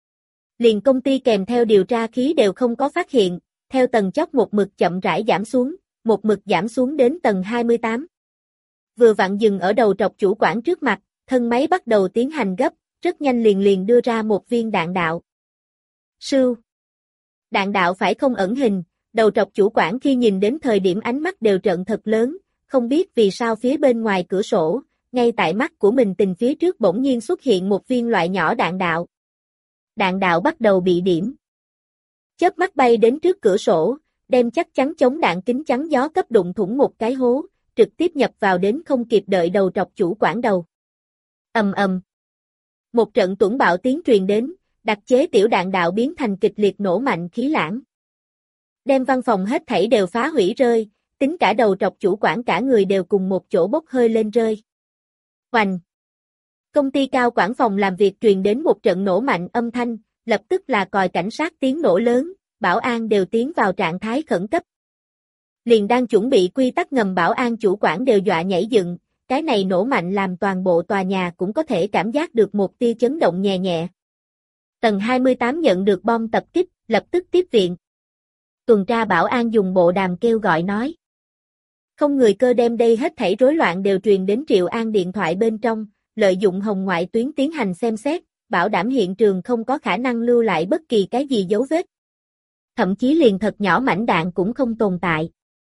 Liền công ty kèm theo điều tra khí đều không có phát hiện, theo tầng chót một mực chậm rãi giảm xuống, một mực giảm xuống đến tầng hai mươi tám. Vừa vặn dừng ở đầu trọc chủ quản trước mặt, thân máy bắt đầu tiến hành gấp, rất nhanh liền liền đưa ra một viên đạn đạo. Sưu. Đạn đạo phải không ẩn hình, đầu trọc chủ quản khi nhìn đến thời điểm ánh mắt đều trợn thật lớn, không biết vì sao phía bên ngoài cửa sổ, ngay tại mắt của mình tình phía trước bỗng nhiên xuất hiện một viên loại nhỏ đạn đạo. Đạn đạo bắt đầu bị điểm. Chớp mắt bay đến trước cửa sổ, đem chắc chắn chống đạn kính chắn gió cấp đụng thủng một cái hố, trực tiếp nhập vào đến không kịp đợi đầu trọc chủ quản đầu. Ầm ầm. Một trận tuỗng bạo tiếng truyền đến, đặc chế tiểu đạn đạo biến thành kịch liệt nổ mạnh khí lãng. Đem văn phòng hết thảy đều phá hủy rơi, tính cả đầu trọc chủ quản cả người đều cùng một chỗ bốc hơi lên rơi. Hoành. Công ty cao quản phòng làm việc truyền đến một trận nổ mạnh âm thanh, lập tức là còi cảnh sát tiếng nổ lớn, bảo an đều tiến vào trạng thái khẩn cấp. Liền đang chuẩn bị quy tắc ngầm bảo an chủ quản đều dọa nhảy dựng, cái này nổ mạnh làm toàn bộ tòa nhà cũng có thể cảm giác được một tia chấn động nhẹ nhẹ. Tầng hai mươi tám nhận được bom tập kích, lập tức tiếp viện. Tuần tra bảo an dùng bộ đàm kêu gọi nói. Không người cơ đem đây hết thảy rối loạn đều truyền đến Triệu An điện thoại bên trong, lợi dụng hồng ngoại tuyến tiến hành xem xét, bảo đảm hiện trường không có khả năng lưu lại bất kỳ cái gì dấu vết. Thậm chí liền thật nhỏ mảnh đạn cũng không tồn tại.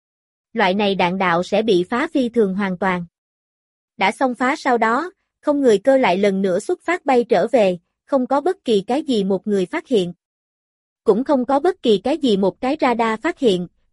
Loại này đạn đạo sẽ bị phá phi thường hoàn toàn. Đã xong phá sau đó, không người cơ lại lần nữa xuất phát bay trở về, không có bất kỳ cái gì một người phát hiện. Cũng không có bất kỳ cái gì một cái radar phát hiện, thậm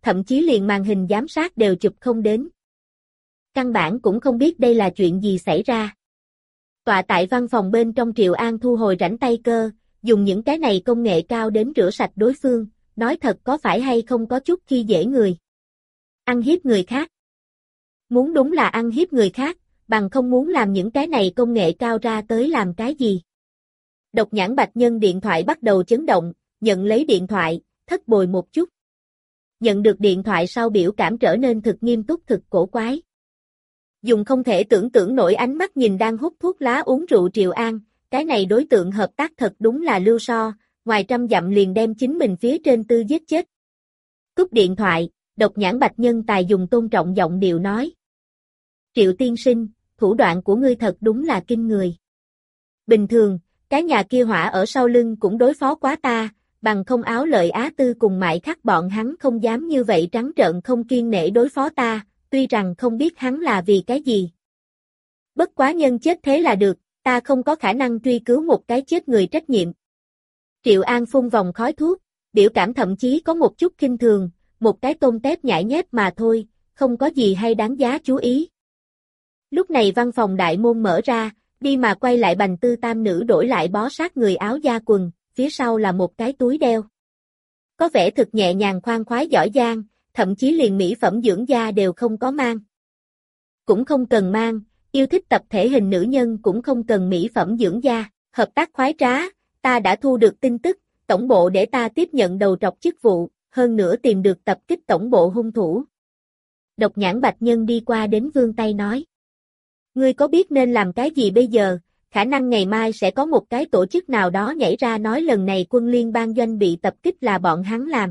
thậm chí liền màn hình giám sát đều chụp không đến. Căn bản cũng không biết đây là chuyện gì xảy ra. Tọa tại văn phòng bên trong Triệu An thu hồi rảnh tay cơ, dùng những cái này công nghệ cao đến rửa sạch đối phương, nói thật có phải hay không có chút khi dễ người. Ăn hiếp người khác. Muốn đúng là ăn hiếp người khác, bằng không muốn làm những cái này công nghệ cao ra tới làm cái gì. Độc Nhãn Bạch Nhân điện thoại bắt đầu chấn động, nhận lấy điện thoại, thất bồi một chút. Nhận được điện thoại sau biểu cảm trở nên thực nghiêm túc thực cổ quái. Dùng không thể tưởng tượng nổi ánh mắt nhìn đang hút thuốc lá uống rượu Triệu An, cái này đối tượng hợp tác thật đúng là lưu so, ngoài trăm dặm liền đem chính mình phía trên tư giết chết. Cúp điện thoại, Độc Nhãn Bạch Nhân tài dùng tôn trọng giọng điệu nói. Triệu tiên sinh, thủ đoạn của ngươi thật đúng là kinh người. Bình thường, cái nhà kia hỏa ở sau lưng cũng đối phó quá ta, bằng không áo lợi Á Tư cùng Mại Khắc bọn hắn không dám như vậy trắng trợn không kiêng nể đối phó ta, tuy rằng không biết hắn là vì cái gì. Bất quá nhân chết thế là được, ta không có khả năng truy cứu một cái chết người trách nhiệm. Triệu An phun vòng khói thuốc, biểu cảm thậm chí có một chút kinh thường, một cái tôm tép nhãi nhép mà thôi, không có gì hay đáng giá chú ý. Lúc này văn phòng đại môn mở ra, đi mà quay lại Bành Tư tam nữ đổi lại bó sát người áo da quần, phía sau là một cái túi đeo. Có vẻ thực nhẹ nhàng khoan khoái giỏi giang, thậm chí liền mỹ phẩm dưỡng da đều không có mang. Cũng không cần mang, yêu thích tập thể hình nữ nhân cũng không cần mỹ phẩm dưỡng da, hợp tác khoái trá, ta đã thu được tin tức, tổng bộ để ta tiếp nhận đầu trọc chức vụ, hơn nữa tìm được tập kích tổng bộ hung thủ. Độc Nhãn Bạch Nhân đi qua đến vươn tay nói. Ngươi có biết nên làm cái gì bây giờ, khả năng ngày mai sẽ có một cái tổ chức nào đó nhảy ra nói lần này quân liên bang doanh bị tập kích là bọn hắn làm.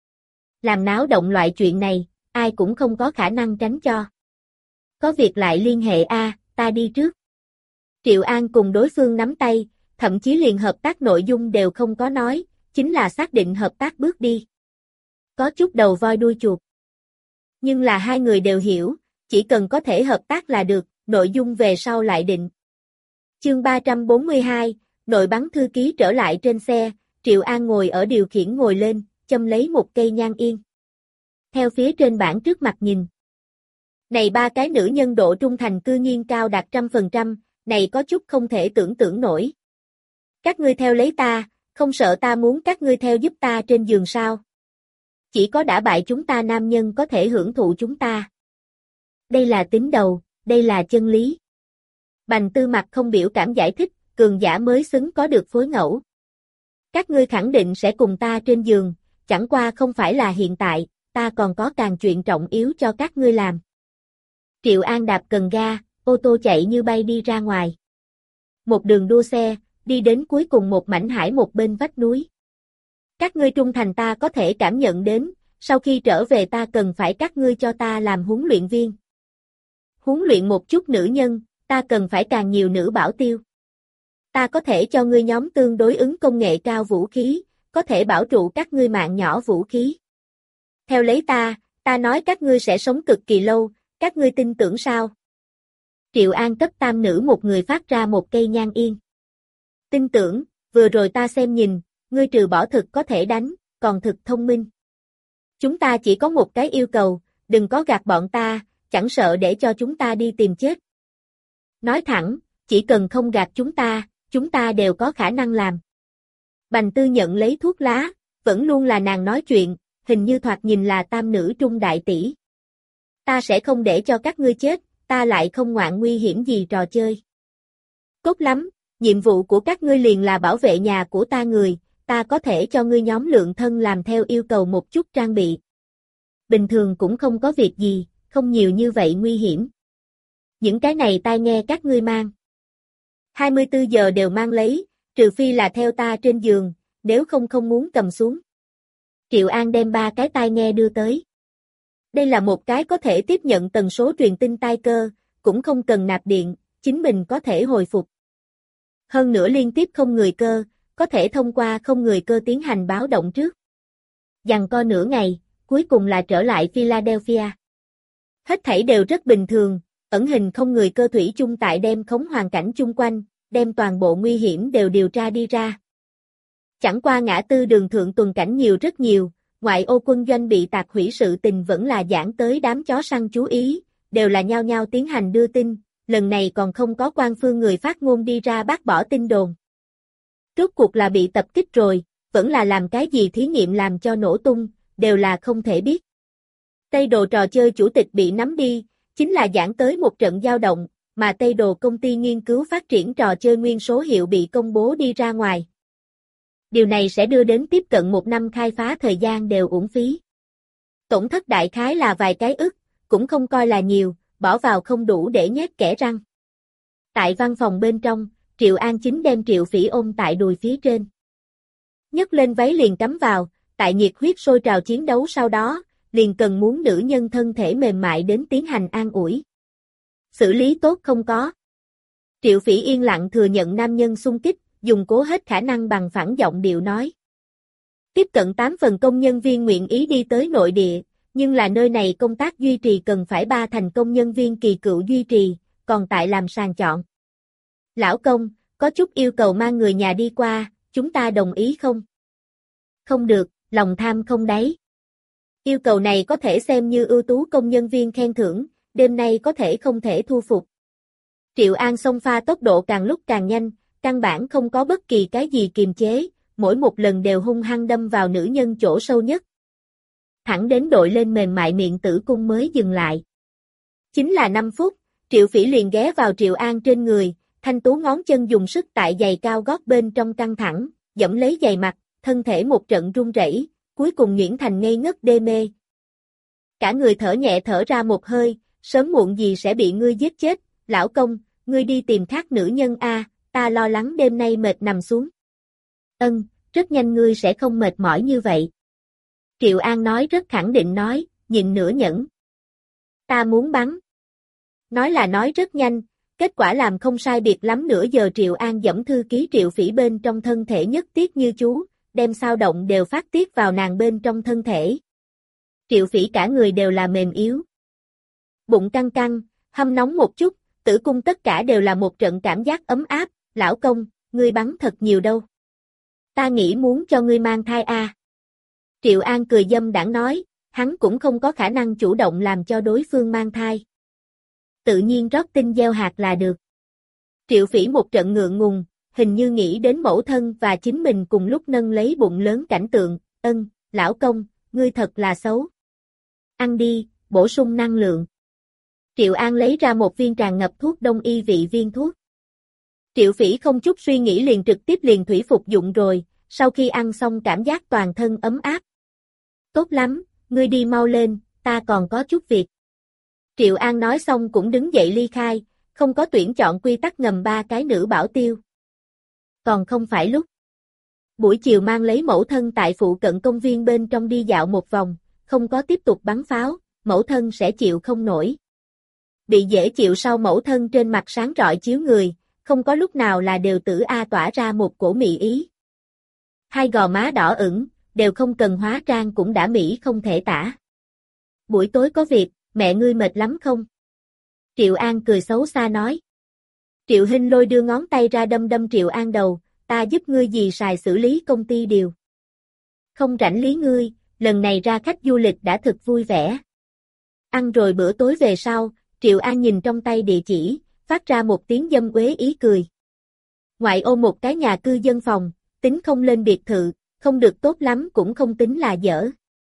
Làm náo động loại chuyện này, ai cũng không có khả năng tránh cho. Có việc lại liên hệ a, ta đi trước. Triệu An cùng đối phương nắm tay, thậm chí liền hợp tác nội dung đều không có nói, chính là xác định hợp tác bước đi. Có chút đầu voi đuôi chuột. Nhưng là hai người đều hiểu, chỉ cần có thể hợp tác là được, nội dung về sau lại định. Chương ba trăm bốn mươi hai, nội bắn thư ký trở lại trên xe, Triệu An ngồi ở điều khiển ngồi lên, châm lấy một cây nhang yên. Theo phía trên bảng trước mặt nhìn. Này ba cái nữ nhân độ trung thành cư nhiên cao đạt trăm phần trăm, này có chút không thể tưởng tượng nổi. Các ngươi theo lấy ta, không sợ ta muốn các ngươi theo giúp ta trên giường sao? Chỉ có đã bại chúng ta nam nhân có thể hưởng thụ chúng ta. Đây là tín đầu, đây là chân lý. Bành Tư mặt không biểu cảm giải thích, cường giả mới xứng có được phối ngẫu. Các ngươi khẳng định sẽ cùng ta trên giường, chẳng qua không phải là hiện tại, ta còn có càng chuyện trọng yếu cho các ngươi làm. Triệu An đạp cần ga, ô tô chạy như bay đi ra ngoài. Một đường đua xe, đi đến cuối cùng một mảnh hải một bên vách núi. Các ngươi trung thành ta có thể cảm nhận đến, sau khi trở về ta cần phải các ngươi cho ta làm huấn luyện viên. Huấn luyện một chút nữ nhân, ta cần phải càng nhiều nữ bảo tiêu. Ta có thể cho ngươi nhóm tương đối ứng công nghệ cao vũ khí, có thể bảo trụ các ngươi mạng nhỏ vũ khí. Theo lấy ta, ta nói các ngươi sẽ sống cực kỳ lâu, các ngươi tin tưởng sao? Triệu An cấp tam nữ một người phát ra một cây nhang yên. Tin tưởng, vừa rồi ta xem nhìn, ngươi trừ bỏ thực có thể đánh, còn thực thông minh. Chúng ta chỉ có một cái yêu cầu, đừng có gạt bọn ta, chẳng sợ để cho chúng ta đi tìm chết. Nói thẳng, chỉ cần không gạt chúng ta, chúng ta đều có khả năng làm. Bành Tư nhận lấy thuốc lá, vẫn luôn là nàng nói chuyện, hình như thoạt nhìn là tam nữ trung đại tỷ. Ta sẽ không để cho các ngươi chết, ta lại không ngoạn nguy hiểm gì trò chơi. Tốt lắm, nhiệm vụ của các ngươi liền là bảo vệ nhà của ta người, ta có thể cho ngươi nhóm lượng thân làm theo yêu cầu một chút trang bị. Bình thường cũng không có việc gì, không nhiều như vậy nguy hiểm. Những cái này tai nghe các ngươi mang. hai mươi tư giờ đều mang lấy, trừ phi là theo ta trên giường, nếu không không muốn cầm xuống. Triệu An đem ba cái tai nghe đưa tới. Đây là một cái có thể tiếp nhận tần số truyền tin tai cơ, cũng không cần nạp điện, chính mình có thể hồi phục. Hơn nữa liên tiếp không người cơ, có thể thông qua không người cơ tiến hành báo động trước. Giằng co nửa ngày, cuối cùng là trở lại Philadelphia. Hết thảy đều rất bình thường, ẩn hình không người cơ thủy chung tại đem khống hoàn cảnh chung quanh, đem toàn bộ nguy hiểm đều điều tra đi ra. Chẳng qua ngã tư đường thượng tuần cảnh nhiều rất nhiều, ngoại ô quân doanh bị tạc hủy sự tình vẫn là giảng tới đám chó săn chú ý, đều là nhao nhao tiến hành đưa tin, lần này còn không có quan phương người phát ngôn đi ra bác bỏ tin đồn. Rốt cuộc là bị tập kích rồi, vẫn là làm cái gì thí nghiệm làm cho nổ tung, đều là không thể biết. Tây Đồ trò chơi chủ tịch bị nắm đi, chính là giảng tới một trận dao động, mà Tây Đồ công ty nghiên cứu phát triển trò chơi nguyên số hiệu bị công bố đi ra ngoài. Điều này sẽ đưa đến tiếp cận một năm khai phá thời gian đều uổng phí. Tổn thất đại khái là vài cái ức, cũng không coi là nhiều, bỏ vào không đủ để nhét kẽ răng. Tại văn phòng bên trong, Triệu An chính đem Triệu Phỉ ôm tại đùi phía trên. Nhấc lên váy liền cắm vào, tại nhiệt huyết sôi trào chiến đấu sau đó, liền cần muốn nữ nhân thân thể mềm mại đến tiến hành an ủi. Xử lý tốt không có. Triệu Phỉ yên lặng thừa nhận nam nhân xung kích, dùng cố hết khả năng bằng phẳng giọng điệu nói. Tiếp cận tám phần công nhân viên nguyện ý đi tới nội địa, nhưng là nơi này công tác duy trì cần phải ba thành công nhân viên kỳ cựu duy trì, còn tại làm sàng chọn. Lão công, có chút yêu cầu mang người nhà đi qua, chúng ta đồng ý không? Không được, lòng tham không đáy. Yêu cầu này có thể xem như ưu tú công nhân viên khen thưởng, đêm nay có thể không thể thu phục. Triệu An xông pha tốc độ càng lúc càng nhanh, căn bản không có bất kỳ cái gì kiềm chế, mỗi một lần đều hung hăng đâm vào nữ nhân chỗ sâu nhất. Thẳng đến đội lên mềm mại miệng tử cung mới dừng lại. Chính là năm phút, Triệu Phỉ liền ghé vào Triệu An trên người, thanh tú ngón chân dùng sức tại giày cao gót bên trong căng thẳng, dẫm lấy giày mặt, thân thể một trận run rẩy, cuối cùng nhuyễn thành ngây ngất đê mê. Cả người thở nhẹ thở ra một hơi, sớm muộn gì sẽ bị ngươi giết chết, lão công, ngươi đi tìm khác nữ nhân a, ta lo lắng đêm nay mệt nằm xuống. Ân, rất nhanh ngươi sẽ không mệt mỏi như vậy. Triệu An nói rất khẳng định nói, nhìn nửa nhẫn. Ta muốn bắn. Nói là nói rất nhanh, kết quả làm không sai biệt lắm nửa giờ Triệu An dẫm thư ký Triệu Phỉ bên trong thân thể nhất tiết như chú, đem sao động đều phát tiết vào nàng bên trong thân thể. Triệu Phỉ cả người đều là mềm yếu. Bụng căng căng, hâm nóng một chút, tử cung tất cả đều là một trận cảm giác ấm áp, lão công, ngươi bắn thật nhiều đâu. Ta nghĩ muốn cho ngươi mang thai a. À. Triệu An cười dâm đãng nói, hắn cũng không có khả năng chủ động làm cho đối phương mang thai. Tự nhiên rót tinh gieo hạt là được. Triệu Phỉ một trận ngượng ngùng, hình như nghĩ đến mẫu thân và chính mình cùng lúc nâng lấy bụng lớn cảnh tượng, ân, lão công, ngươi thật là xấu. Ăn đi, bổ sung năng lượng. Triệu An lấy ra một viên tràn ngập thuốc đông y vị viên thuốc. Triệu Phỉ không chút suy nghĩ liền trực tiếp liền thủy phục dụng rồi, sau khi ăn xong cảm giác toàn thân ấm áp. Tốt lắm, ngươi đi mau lên, ta còn có chút việc. Triệu An nói xong cũng đứng dậy ly khai, không có tuyển chọn quy tắc ngầm ba cái nữ bảo tiêu. Còn không phải lúc. Buổi chiều mang lấy mẫu thân tại phụ cận công viên bên trong đi dạo một vòng, không có tiếp tục bắn pháo, mẫu thân sẽ chịu không nổi. Bị dễ chịu sau mẫu thân trên mặt sáng rọi chiếu người, không có lúc nào là đều tử A tỏa ra một cổ mị ý. Hai gò má đỏ ửng, đều không cần hóa trang cũng đã mỹ không thể tả. Buổi tối có việc, mẹ ngươi mệt lắm không? Triệu An cười xấu xa nói. Triệu Hinh Lôi đưa ngón tay ra đâm đâm Triệu An đầu, ta giúp ngươi gì xài xử lý công ty điều. Không rảnh lý ngươi, lần này ra khách du lịch đã thực vui vẻ. Ăn rồi bữa tối về sau, Triệu An nhìn trong tay địa chỉ, phát ra một tiếng dâm uế ý cười. Ngoại ô một cái nhà cư dân phòng, tính không lên biệt thự, không được tốt lắm cũng không tính là dở.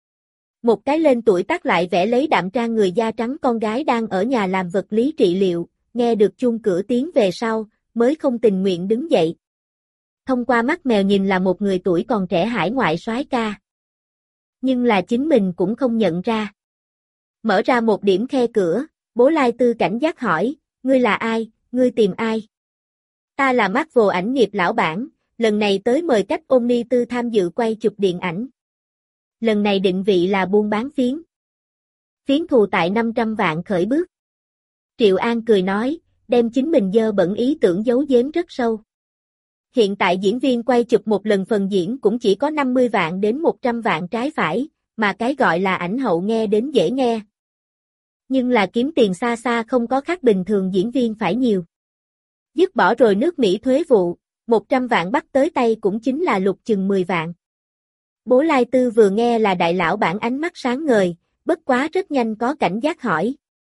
Một cái lên tuổi tác lại vẽ lấy đạm trang người da trắng con gái đang ở nhà làm vật lý trị liệu, nghe được chuông cửa tiếng về sau, mới không tình nguyện đứng dậy. Thông qua mắt mèo nhìn là một người tuổi còn trẻ hải ngoại soái ca. Nhưng là chính mình cũng không nhận ra. Mở ra một điểm khe cửa, bố Lai Tư cảnh giác hỏi, ngươi là ai, ngươi tìm ai? Ta là Marvel ảnh nghiệp lão bản, lần này tới mời cách Omni Tư tham dự quay chụp điện ảnh. Lần này định vị là buôn bán phiến. Phiến thù tại năm trăm vạn khởi bước. Triệu An cười nói, đem chính mình dơ bẩn ý tưởng giấu giếm rất sâu. Hiện tại diễn viên quay chụp một lần phần diễn cũng chỉ có năm mươi vạn đến một trăm vạn trái phải, mà cái gọi là ảnh hậu nghe đến dễ nghe. Nhưng là kiếm tiền xa xa không có khác bình thường diễn viên phải nhiều. Dứt bỏ rồi nước Mỹ thuế vụ, một trăm vạn bắt tới tay cũng chính là lục chừng mười vạn. Bố Lai Tư vừa nghe là đại lão bản ánh mắt sáng ngời, bất quá rất nhanh có cảnh giác hỏi.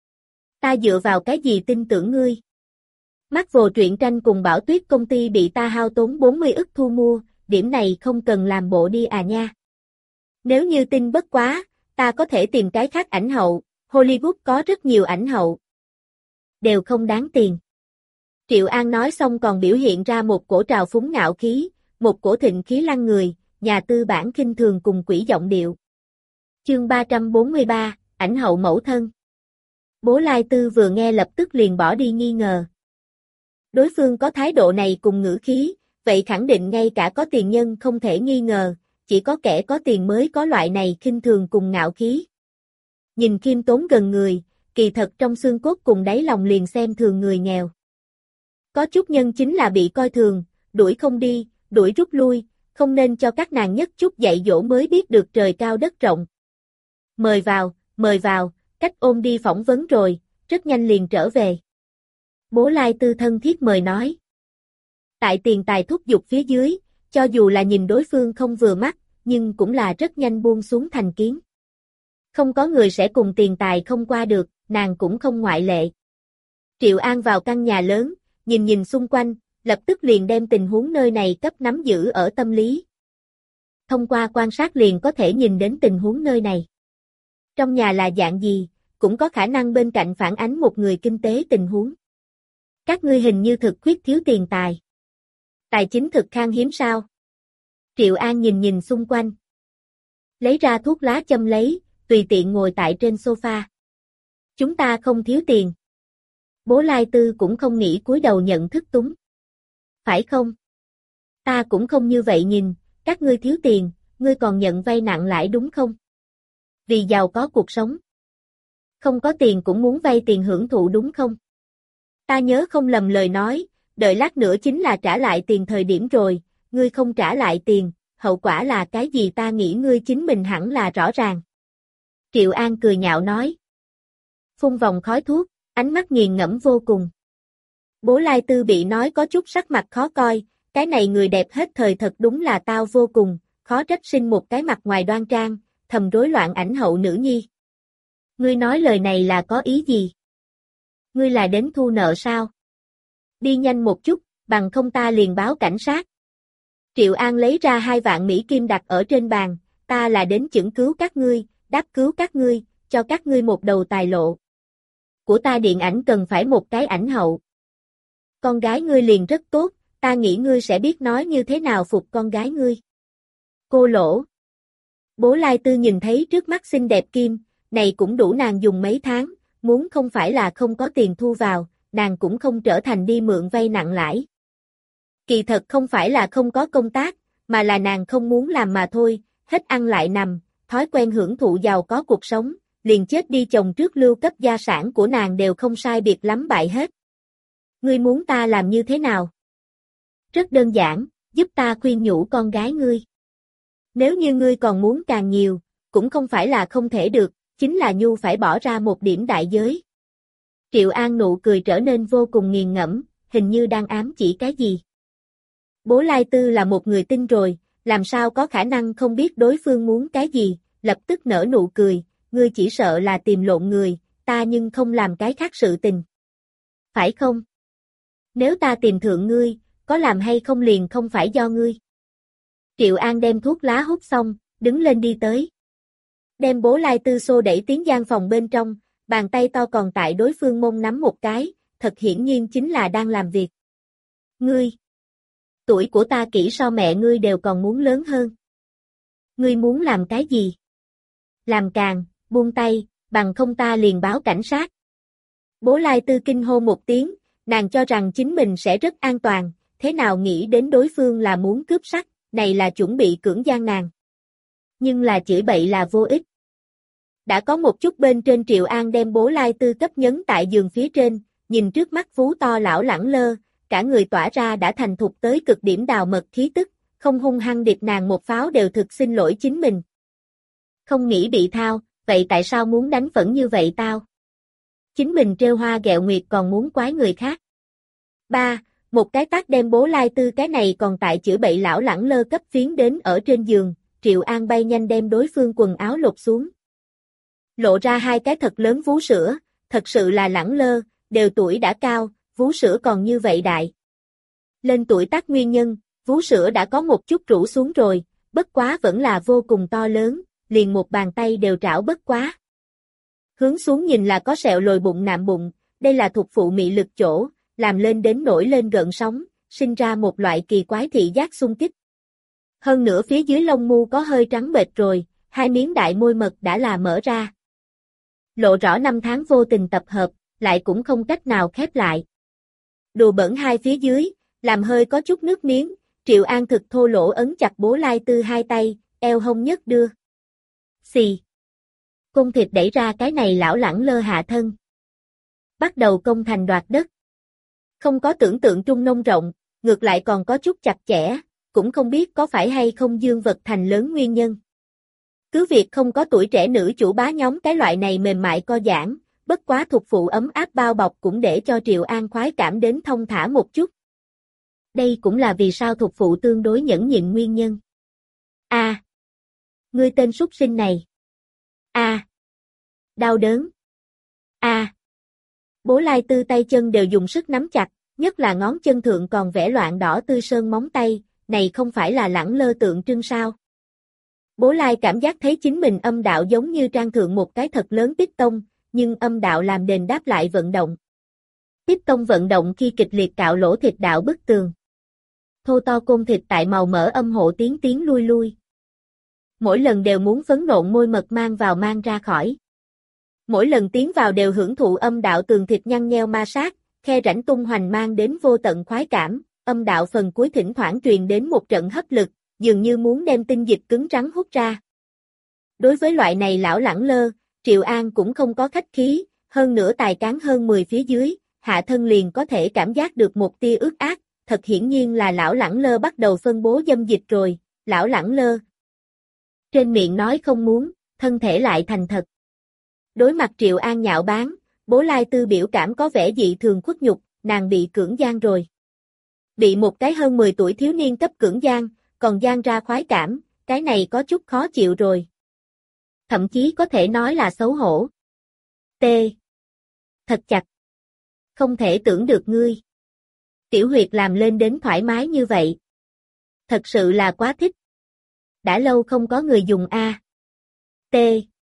Ta dựa vào cái gì tin tưởng ngươi? Marvel truyện tranh cùng Bảo Tuyết công ty bị ta hao tốn bốn mươi ức thu mua, điểm này không cần làm bộ đi à nha. Nếu như tin bất quá, ta có thể tìm cái khác ảnh hậu, Hollywood có rất nhiều ảnh hậu. Đều không đáng tiền. Triệu An nói xong còn biểu hiện ra một cổ trào phúng ngạo khí, một cổ thịnh khí lăng người, nhà tư bản khinh thường cùng quỷ giọng điệu. Chương ba trăm bốn mươi ba, ảnh hậu mẫu thân. Bố Lai Tư vừa nghe lập tức liền bỏ đi nghi ngờ. Đối phương có thái độ này cùng ngữ khí, vậy khẳng định ngay cả có tiền nhân không thể nghi ngờ, chỉ có kẻ có tiền mới có loại này khinh thường cùng ngạo khí. Nhìn khiêm tốn gần người, kỳ thật trong xương cốt cùng đáy lòng liền xem thường người nghèo. Có chút nhân chính là bị coi thường, đuổi không đi, đuổi rút lui, không nên cho các nàng nhất chút dạy dỗ mới biết được trời cao đất rộng. Mời vào, mời vào, cách ôn đi phỏng vấn rồi, rất nhanh liền trở về. Bố Lai Tư thân thiết mời nói. Tại tiền tài thúc giục phía dưới, cho dù là nhìn đối phương không vừa mắt, nhưng cũng là rất nhanh buông xuống thành kiến. Không có người sẽ cùng tiền tài không qua được, nàng cũng không ngoại lệ. Triệu An vào căn nhà lớn, nhìn nhìn xung quanh, lập tức liền đem tình huống nơi này cấp nắm giữ ở tâm lý. Thông qua quan sát liền có thể nhìn đến tình huống nơi này. Trong nhà là dạng gì, cũng có khả năng bên cạnh phản ánh một người kinh tế tình huống. Các ngươi hình như thực khuyết thiếu tiền tài. Tài chính thực khan hiếm sao? Triệu An nhìn nhìn xung quanh. Lấy ra thuốc lá châm lấy, tùy tiện ngồi tại trên sofa. Chúng ta không thiếu tiền. Bố Lai Tư cũng không nghĩ cúi đầu nhận thức túng. Phải không? Ta cũng không như vậy nhìn, các ngươi thiếu tiền, ngươi còn nhận vay nặng lãi đúng không? Vì giàu có cuộc sống. Không có tiền cũng muốn vay tiền hưởng thụ đúng không? Ta nhớ không lầm lời nói, đợi lát nữa chính là trả lại tiền thời điểm rồi, ngươi không trả lại tiền, hậu quả là cái gì ta nghĩ ngươi chính mình hẳn là rõ ràng. Triệu An cười nhạo nói. Phun vòng khói thuốc, ánh mắt nghiền ngẫm vô cùng. Bố Lai Tư bị nói có chút sắc mặt khó coi, cái này người đẹp hết thời thật đúng là tao vô cùng, khó trách sinh một cái mặt ngoài đoan trang, thầm rối loạn ảnh hậu nữ nhi. Ngươi nói lời này là có ý gì? Ngươi là đến thu nợ sao? Đi nhanh một chút, bằng không ta liền báo cảnh sát. Triệu An lấy ra hai vạn Mỹ Kim đặt ở trên bàn, ta là đến chưởng cứu các ngươi, đáp cứu các ngươi, cho các ngươi một đầu tài lộ. Của ta điện ảnh cần phải một cái ảnh hậu. Con gái ngươi liền rất tốt, ta nghĩ ngươi sẽ biết nói như thế nào phục con gái ngươi. Cô lỗ. Bố Lai Tư nhìn thấy trước mắt xinh đẹp Kim, này cũng đủ nàng dùng mấy tháng, muốn không phải là không có tiền thu vào, nàng cũng không trở thành đi mượn vay nặng lãi. Kỳ thật không phải là không có công tác, mà là nàng không muốn làm mà thôi, hết ăn lại nằm, thói quen hưởng thụ giàu có cuộc sống, liền chết đi chồng trước lưu cấp gia sản của nàng đều không sai biệt lắm bại hết. Ngươi muốn ta làm như thế nào? Rất đơn giản, giúp ta khuyên nhủ con gái ngươi. Nếu như ngươi còn muốn càng nhiều, cũng không phải là không thể được, chính là nhu phải bỏ ra một điểm đại giới. Triệu An nụ cười trở nên vô cùng nghiền ngẫm, hình như đang ám chỉ cái gì. Bố Lai Tư là một người tin rồi, làm sao có khả năng không biết đối phương muốn cái gì, lập tức nở nụ cười, ngươi chỉ sợ là tìm lộn người, ta nhưng không làm cái khác sự tình. Phải không? Nếu ta tìm thượng ngươi, có làm hay không liền không phải do ngươi. Triệu An đem thuốc lá hút xong, đứng lên đi tới. Đem Bố Lai Tư xô đẩy tiến gian phòng bên trong, bàn tay to còn tại đối phương mông nắm một cái, thật hiển nhiên chính là đang làm việc. Ngươi! Tuổi của ta kỹ so mẹ ngươi đều còn muốn lớn hơn. Ngươi muốn làm cái gì? Làm càng, buông tay, bằng không ta liền báo cảnh sát. Bố Lai Tư kinh hô một tiếng, nàng cho rằng chính mình sẽ rất an toàn, thế nào nghĩ đến đối phương là muốn cướp sắt, này là chuẩn bị cưỡng gian nàng. Nhưng là chửi bậy là vô ích. Đã có một chút bên trên Triệu An đem Bố Lai Tư cấp nhấn tại giường phía trên, nhìn trước mắt phú to lão lẳng lơ, cả người tỏa ra đã thành thục tới cực điểm đào mật khí tức, không hung hăng điệp nàng một pháo đều thực xin lỗi chính mình. Không nghĩ bị thao, vậy tại sao muốn đánh phẫn như vậy tao? Chính mình trêu hoa ghẹo nguyệt còn muốn quái người khác. Ba, một cái tát đem Bố Lai Tư cái này còn tại chữa bậy lão lẳng lơ cấp phiến đến ở trên giường, Triệu An bay nhanh đem đối phương quần áo lột xuống. Lộ ra hai cái thật lớn vú sữa, thật sự là lẳng lơ, đều tuổi đã cao, vú sữa còn như vậy đại. Lên tuổi tác nguyên nhân, vú sữa đã có một chút rũ xuống rồi, bất quá vẫn là vô cùng to lớn, liền một bàn tay đều trảo bất quá. Hướng xuống nhìn là có sẹo lồi bụng nạm bụng, đây là thuộc phụ mị lực chỗ, làm lên đến nổi lên gợn sóng, sinh ra một loại kỳ quái thị giác xung kích. Hơn nữa phía dưới lông mu có hơi trắng bệch rồi, hai miếng đại môi mật đã là mở ra. Lộ rõ năm tháng vô tình tập hợp, lại cũng không cách nào khép lại. Đùa bẩn hai phía dưới, làm hơi có chút nước miếng, Triệu An thực thô lỗ ấn chặt Bố Lai Tư hai tay, eo hông nhất đưa. Xì. Cung thịt đẩy ra cái này lão lẳng lơ hạ thân. Bắt đầu công thành đoạt đất. Không có tưởng tượng trung nông rộng, ngược lại còn có chút chặt chẽ, cũng không biết có phải hay không dương vật thành lớn nguyên nhân. Cứ việc không có tuổi trẻ nữ chủ bá nhóm cái loại này mềm mại co giãn, bất quá thuộc phụ ấm áp bao bọc cũng để cho Triệu An khoái cảm đến thông thả một chút. Đây cũng là vì sao thuộc phụ tương đối nhẫn nhịn nguyên nhân. A, à, ngươi tên súc sinh này. A, à, đau đớn. A. À, Bố Lai Tư tay chân đều dùng sức nắm chặt, nhất là ngón chân thượng còn vẽ loạn đỏ tươi sơn móng tay, này không phải là lẳng lơ tượng trưng sao? Bố Lai cảm giác thấy chính mình âm đạo giống như trang thượng một cái thật lớn piston tông, nhưng âm đạo làm đền đáp lại vận động. Piston tông vận động khi kịch liệt cạo lỗ thịt đạo bức tường. Thô to côn thịt tại màu mỡ âm hộ tiến tiến lui lui. Mỗi lần đều muốn phấn nộn môi mật mang vào mang ra khỏi. Mỗi lần tiến vào đều hưởng thụ âm đạo tường thịt nhăn nheo ma sát, khe rãnh tung hoành mang đến vô tận khoái cảm, âm đạo phần cuối thỉnh thoảng truyền đến một trận hấp lực, dường như muốn đem tinh dịch cứng rắn hút ra. Đối với loại này lão lẳng lơ, Triệu An cũng không có khách khí, hơn nữa tài cán hơn mười phía dưới, hạ thân liền có thể cảm giác được một tia ướt át, thật hiển nhiên là lão lẳng lơ bắt đầu phân bố dâm dịch rồi, lão lẳng lơ. Trên miệng nói không muốn, thân thể lại thành thật. Đối mặt Triệu An nhạo báng, Bố Lai Tư biểu cảm có vẻ dị thường khuất nhục, nàng bị cưỡng gian rồi. Bị một cái hơn mười tuổi thiếu niên cấp cưỡng gian, còn gian ra khoái cảm, cái này có chút khó chịu rồi. Thậm chí có thể nói là xấu hổ. T. Thật chặt. Không thể tưởng được ngươi. Tiểu huyệt làm lên đến thoải mái như vậy. Thật sự là quá thích. Đã lâu không có người dùng A. T.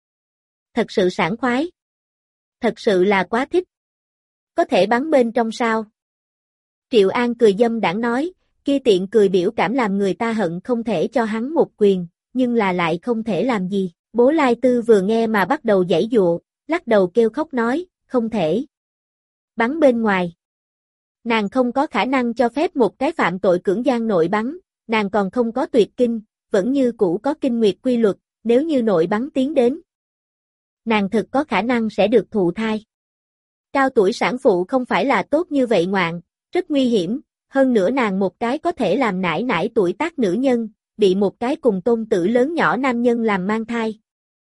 Thật sự sảng khoái. Thật sự là quá thích. Có thể bắn bên trong sao? Triệu An cười dâm đãng nói, kia tiện cười biểu cảm làm người ta hận không thể cho hắn một quyền, nhưng là lại không thể làm gì. Bố Lai Tư vừa nghe mà bắt đầu giãy giụa, lắc đầu kêu khóc nói, không thể. Bắn bên ngoài. Nàng không có khả năng cho phép một cái phạm tội cưỡng gian nội bắn, nàng còn không có tuyệt kinh, vẫn như cũ có kinh nguyệt quy luật, nếu như nội bắn tiến đến. Nàng thực có khả năng sẽ được thụ thai. Cao tuổi sản phụ không phải là tốt như vậy ngoạn, rất nguy hiểm, hơn nữa nàng một cái có thể làm nải nải tuổi tác nữ nhân, bị một cái cùng tôn tử lớn nhỏ nam nhân làm mang thai.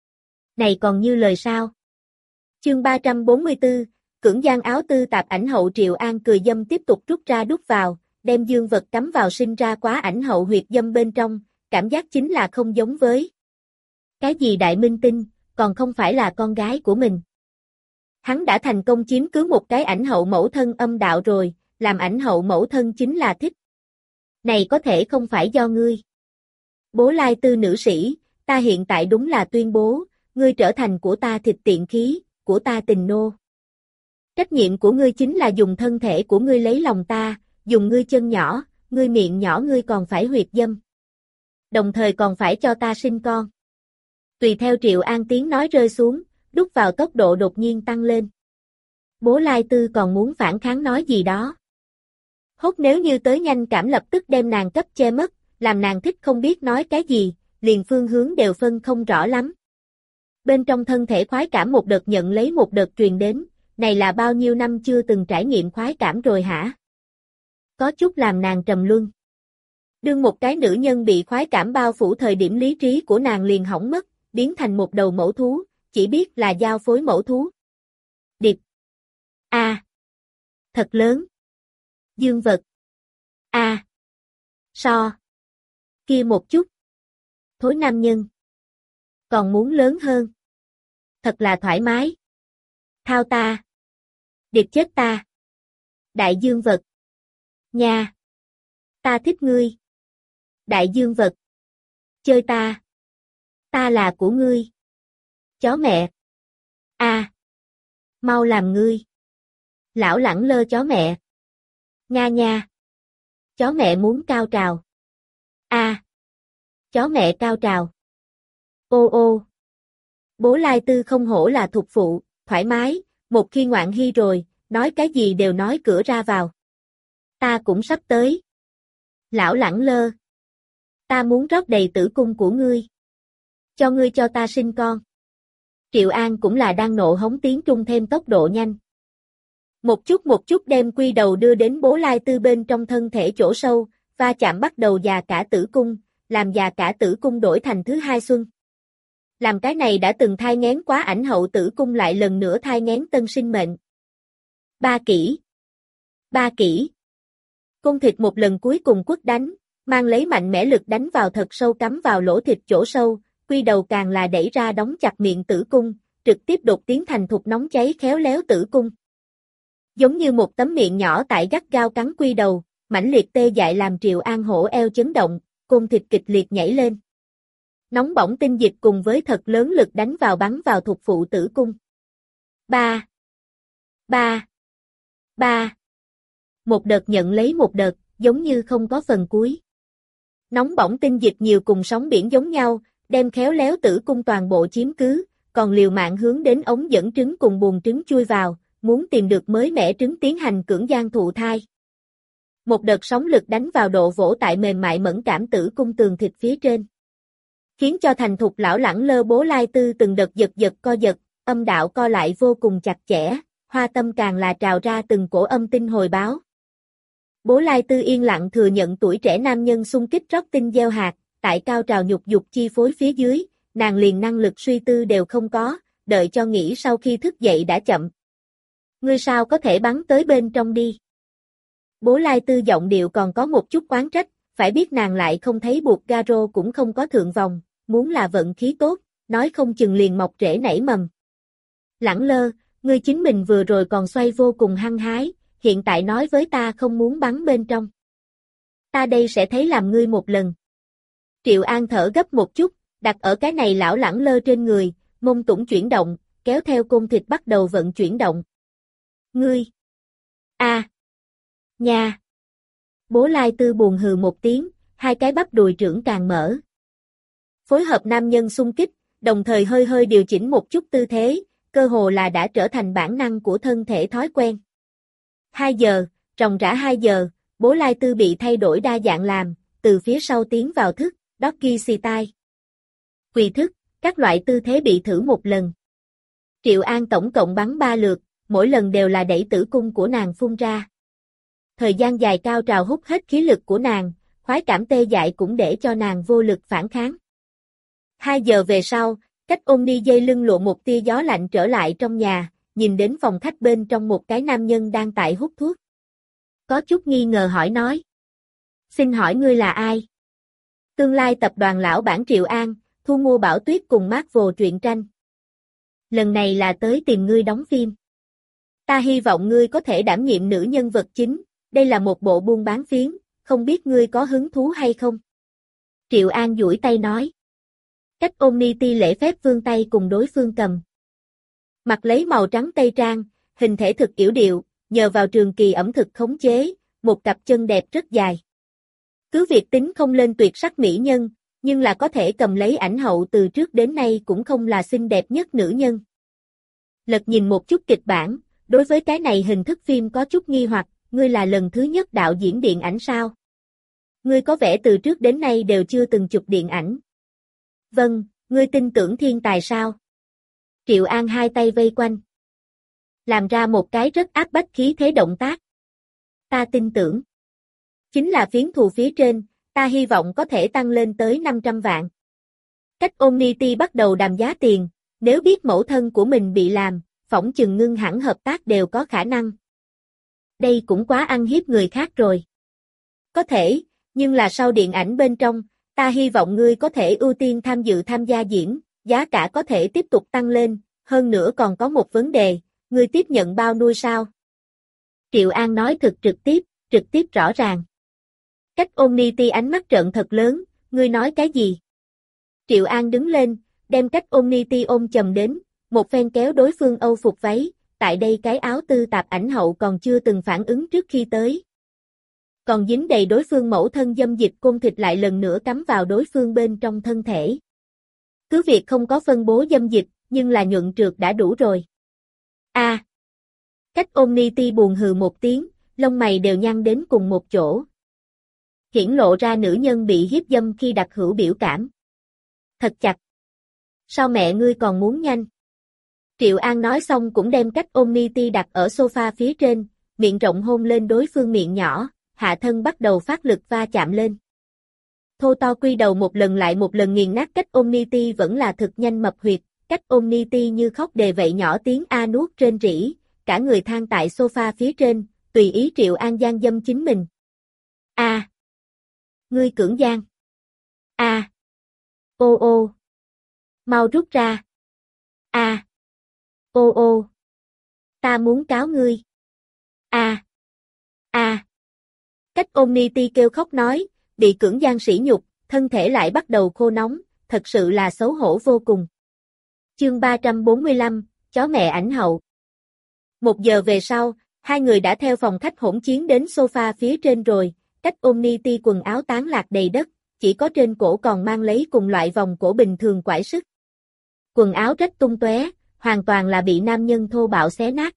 Này còn như lời sao? Chương ba trăm bốn mươi tư, cưỡng gian áo tư tạp ảnh hậu Triệu An cười dâm tiếp tục rút ra đút vào, đem dương vật cắm vào sinh ra quá ảnh hậu huyệt dâm bên trong, cảm giác chính là không giống với. Cái gì đại minh tinh, còn không phải là con gái của mình. Hắn đã thành công chiếm cứ một cái ảnh hậu mẫu thân âm đạo rồi, làm ảnh hậu mẫu thân chính là thích. Này có thể không phải do ngươi. Bố Lai Tư nữ sĩ, ta hiện tại đúng là tuyên bố, ngươi trở thành của ta thịt tiện khí, của ta tình nô. Trách nhiệm của ngươi chính là dùng thân thể của ngươi lấy lòng ta, dùng ngươi chân nhỏ, ngươi miệng nhỏ ngươi còn phải huyệt dâm. Đồng thời còn phải cho ta sinh con. Tùy theo Triệu An tiếng nói rơi xuống, đút vào tốc độ đột nhiên tăng lên. Bố Lai Tư còn muốn phản kháng nói gì đó. Hốt nếu như tới nhanh cảm lập tức đem nàng cấp che mất, làm nàng thích không biết nói cái gì, liền phương hướng đều phân không rõ lắm. Bên trong thân thể khoái cảm một đợt nhận lấy một đợt truyền đến, này là bao nhiêu năm chưa từng trải nghiệm khoái cảm rồi hả? Có chút làm nàng trầm luân. Đương một cái nữ nhân bị khoái cảm bao phủ thời điểm lý trí của nàng liền hỏng mất, biến thành một đầu mẫu thú, chỉ biết là giao phối mẫu thú. Điệp. A. À. Thật lớn. Dương vật. A. À. So. Kia một chút. Thối nam nhân. Còn muốn lớn hơn. Thật là thoải mái. Thao ta. Điệp chết ta. Đại dương vật. Nha. Ta thích ngươi. Đại dương vật. Chơi ta. Ta là của ngươi. Chó mẹ. A. Mau làm ngươi. Lão lẳng lơ chó mẹ. Nga nha. Chó mẹ muốn cao trào. A. Chó mẹ cao trào. Ô ô. Bố Lai Tư không hổ là thục phụ, thoải mái, một khi ngoạn hy rồi, nói cái gì đều nói cửa ra vào. Ta cũng sắp tới. Lão lẳng lơ. Ta muốn rót đầy tử cung của ngươi. Cho ngươi cho ta sinh con. Triệu An cũng là đang nộ hống tiếng Trung thêm tốc độ nhanh. Một chút một chút đem quy đầu đưa đến Bố Lai Tư bên trong thân thể chỗ sâu, va chạm bắt đầu già cả tử cung, làm già cả tử cung đổi thành thứ hai xuân. Làm cái này đã từng thai nghén quá ảnh hậu tử cung lại lần nữa thai nghén tân sinh mệnh. Ba kỹ. Ba kỹ. Cung thịt một lần cuối cùng quất đánh, mang lấy mạnh mẽ lực đánh vào thật sâu cắm vào lỗ thịt chỗ sâu, quy đầu càng là đẩy ra đóng chặt miệng tử cung, trực tiếp đột tiến thành thục nóng cháy khéo léo tử cung. Giống như một tấm miệng nhỏ tại gắt gao cắn quy đầu, mãnh liệt tê dại làm Triệu An hổ eo chấn động, cung thịt kịch liệt nhảy lên. Nóng bỏng tinh dịch cùng với thật lớn lực đánh vào bắn vào thục phụ tử cung. Ba. Ba. Ba. Một đợt nhận lấy một đợt, giống như không có phần cuối. Nóng bỏng tinh dịch nhiều cùng sóng biển giống nhau, đem khéo léo tử cung toàn bộ chiếm cứ, còn liều mạng hướng đến ống dẫn trứng cùng buồng trứng chui vào, muốn tìm được mới mẻ trứng tiến hành cưỡng gian thụ thai. Một đợt sóng lực đánh vào độ vỗ tại mềm mại mẫn cảm tử cung tường thịt phía trên. Khiến cho thành thục lão lẳng lơ Bố Lai Tư từng đợt giật giật co giật, âm đạo co lại vô cùng chặt chẽ, hoa tâm càng là trào ra từng cổ âm tinh hồi báo. Bố Lai Tư yên lặng thừa nhận tuổi trẻ nam nhân xung kích rót tinh gieo hạt, tại cao trào nhục dục chi phối phía dưới, nàng liền năng lực suy tư đều không có, đợi cho nghĩ sau khi thức dậy đã chậm. Ngươi sao có thể bắn tới bên trong đi? Bố Lai Tư giọng điệu còn có một chút oán trách, phải biết nàng lại không thấy buộc Garo cũng không có thượng vòng, muốn là vận khí tốt, nói không chừng liền mọc rễ nảy mầm. Lẳng lơ, ngươi chính mình vừa rồi còn xoay vô cùng hăng hái, hiện tại nói với ta không muốn bắn bên trong. Ta đây sẽ thấy làm ngươi một lần. Triệu An thở gấp một chút, đặt ở cái này lão lẳng lơ trên người, mông tủng chuyển động, kéo theo côn thịt bắt đầu vận chuyển động. Ngươi! A! À. Nha! Bố Lai Tư buồn hừ một tiếng, hai cái bắp đùi trưởng càng mở. Phối hợp nam nhân xung kích, đồng thời hơi hơi điều chỉnh một chút tư thế, cơ hồ là đã trở thành bản năng của thân thể thói quen. Hai giờ, ròng rã hai giờ, Bố Lai Tư bị thay đổi đa dạng làm, từ phía sau tiến vào thức, Doggy style. Quỳ thức, các loại tư thế bị thử một lần. Triệu An tổng cộng bắn ba lượt, mỗi lần đều là đẩy tử cung của nàng phun ra. Thời gian dài cao trào hút hết khí lực của nàng, khoái cảm tê dại cũng để cho nàng vô lực phản kháng. Hai giờ về sau, cách ôm đi dây lưng lộ một tia gió lạnh trở lại trong nhà, nhìn đến phòng khách bên trong một cái nam nhân đang tại hút thuốc. Có chút nghi ngờ hỏi nói. Xin hỏi ngươi là ai? Tương lai tập đoàn lão bản Triệu An, thu mua Bảo Tuyết cùng Marvel truyện tranh. Lần này là tới tìm ngươi đóng phim. Ta hy vọng ngươi có thể đảm nhiệm nữ nhân vật chính, đây là một bộ buôn bán phiến, không biết ngươi có hứng thú hay không? Triệu An duỗi tay nói. Cách ôm ni ti lễ phép vươn tay cùng đối phương cầm. Mặc lấy màu trắng tây trang, hình thể thực yểu điệu, nhờ vào trường kỳ ẩm thực khống chế, một cặp chân đẹp rất dài. Cứ việc tính không lên tuyệt sắc mỹ nhân, nhưng là có thể cầm lấy ảnh hậu từ trước đến nay cũng không là xinh đẹp nhất nữ nhân. Lật nhìn một chút kịch bản, đối với cái này hình thức phim có chút nghi hoặc, ngươi là lần thứ nhất đạo diễn điện ảnh sao? Ngươi có vẻ từ trước đến nay đều chưa từng chụp điện ảnh. Vâng, ngươi tin tưởng thiên tài sao? Triệu An hai tay vây quanh. Làm ra một cái rất áp bách khí thế động tác. Ta tin tưởng. Chính là phiến thù phía trên, ta hy vọng có thể tăng lên tới năm trăm vạn. Cách Omnity bắt đầu đàm giá tiền, nếu biết mẫu thân của mình bị làm, phỏng chừng ngưng hẳn hợp tác đều có khả năng. Đây cũng quá ăn hiếp người khác rồi. Có thể, nhưng là sau điện ảnh bên trong, Ta hy vọng ngươi có thể ưu tiên tham dự tham gia diễn, giá cả có thể tiếp tục tăng lên, hơn nữa còn có một vấn đề, ngươi tiếp nhận bao nuôi sao? Triệu An nói thực trực tiếp, trực tiếp rõ ràng. Cách Omniti ánh mắt trợn thật lớn, ngươi nói cái gì? Triệu An đứng lên, đem cách Omniti ôm chầm đến, một phen kéo đối phương âu phục váy, tại đây cái áo tư tạp ảnh hậu còn chưa từng phản ứng trước khi tới. Còn dính đầy đối phương mẫu thân dâm dịch côn thịt lại lần nữa cắm vào đối phương bên trong thân thể. Cứ việc không có phân bố dâm dịch, nhưng là nhuận trượt đã đủ rồi. A. À, cách Omniti buồn hừ một tiếng, lông mày đều nhăn đến cùng một chỗ. Hiển lộ ra nữ nhân bị hiếp dâm khi đặt hữu biểu cảm. Thật chặt. Sao mẹ ngươi còn muốn nhanh? Triệu An nói xong cũng đem cách Omniti đặt ở sofa phía trên, miệng rộng hôn lên đối phương miệng nhỏ, hạ thân bắt đầu phát lực va chạm lên. Thô to quy đầu một lần lại một lần nghiền nát cách Omniti vẫn là thực nhanh mập huyệt, cách Omniti như khóc đề vậy nhỏ tiếng a nuốt trên rỉ, cả người than tại sofa phía trên, tùy ý Triệu An gian dâm chính mình. A. À. Ngươi cưỡng gian. A. À. Ô ô. Mau rút ra. A. À. Ô ô. Ta muốn cáo ngươi. A. À. A. À. Cách Omniti kêu khóc nói, bị cưỡng gian sỉ nhục, thân thể lại bắt đầu khô nóng, thật sự là xấu hổ vô cùng. Chương ba trăm bốn mươi lăm, chó mẹ ảnh hậu. Một giờ về sau, hai người đã theo phòng khách hỗn chiến đến sofa phía trên rồi, cách Omniti quần áo tán lạc đầy đất, chỉ có trên cổ còn mang lấy cùng loại vòng cổ bình thường quải sức. Quần áo rách tung tóe, hoàn toàn là bị nam nhân thô bạo xé nát.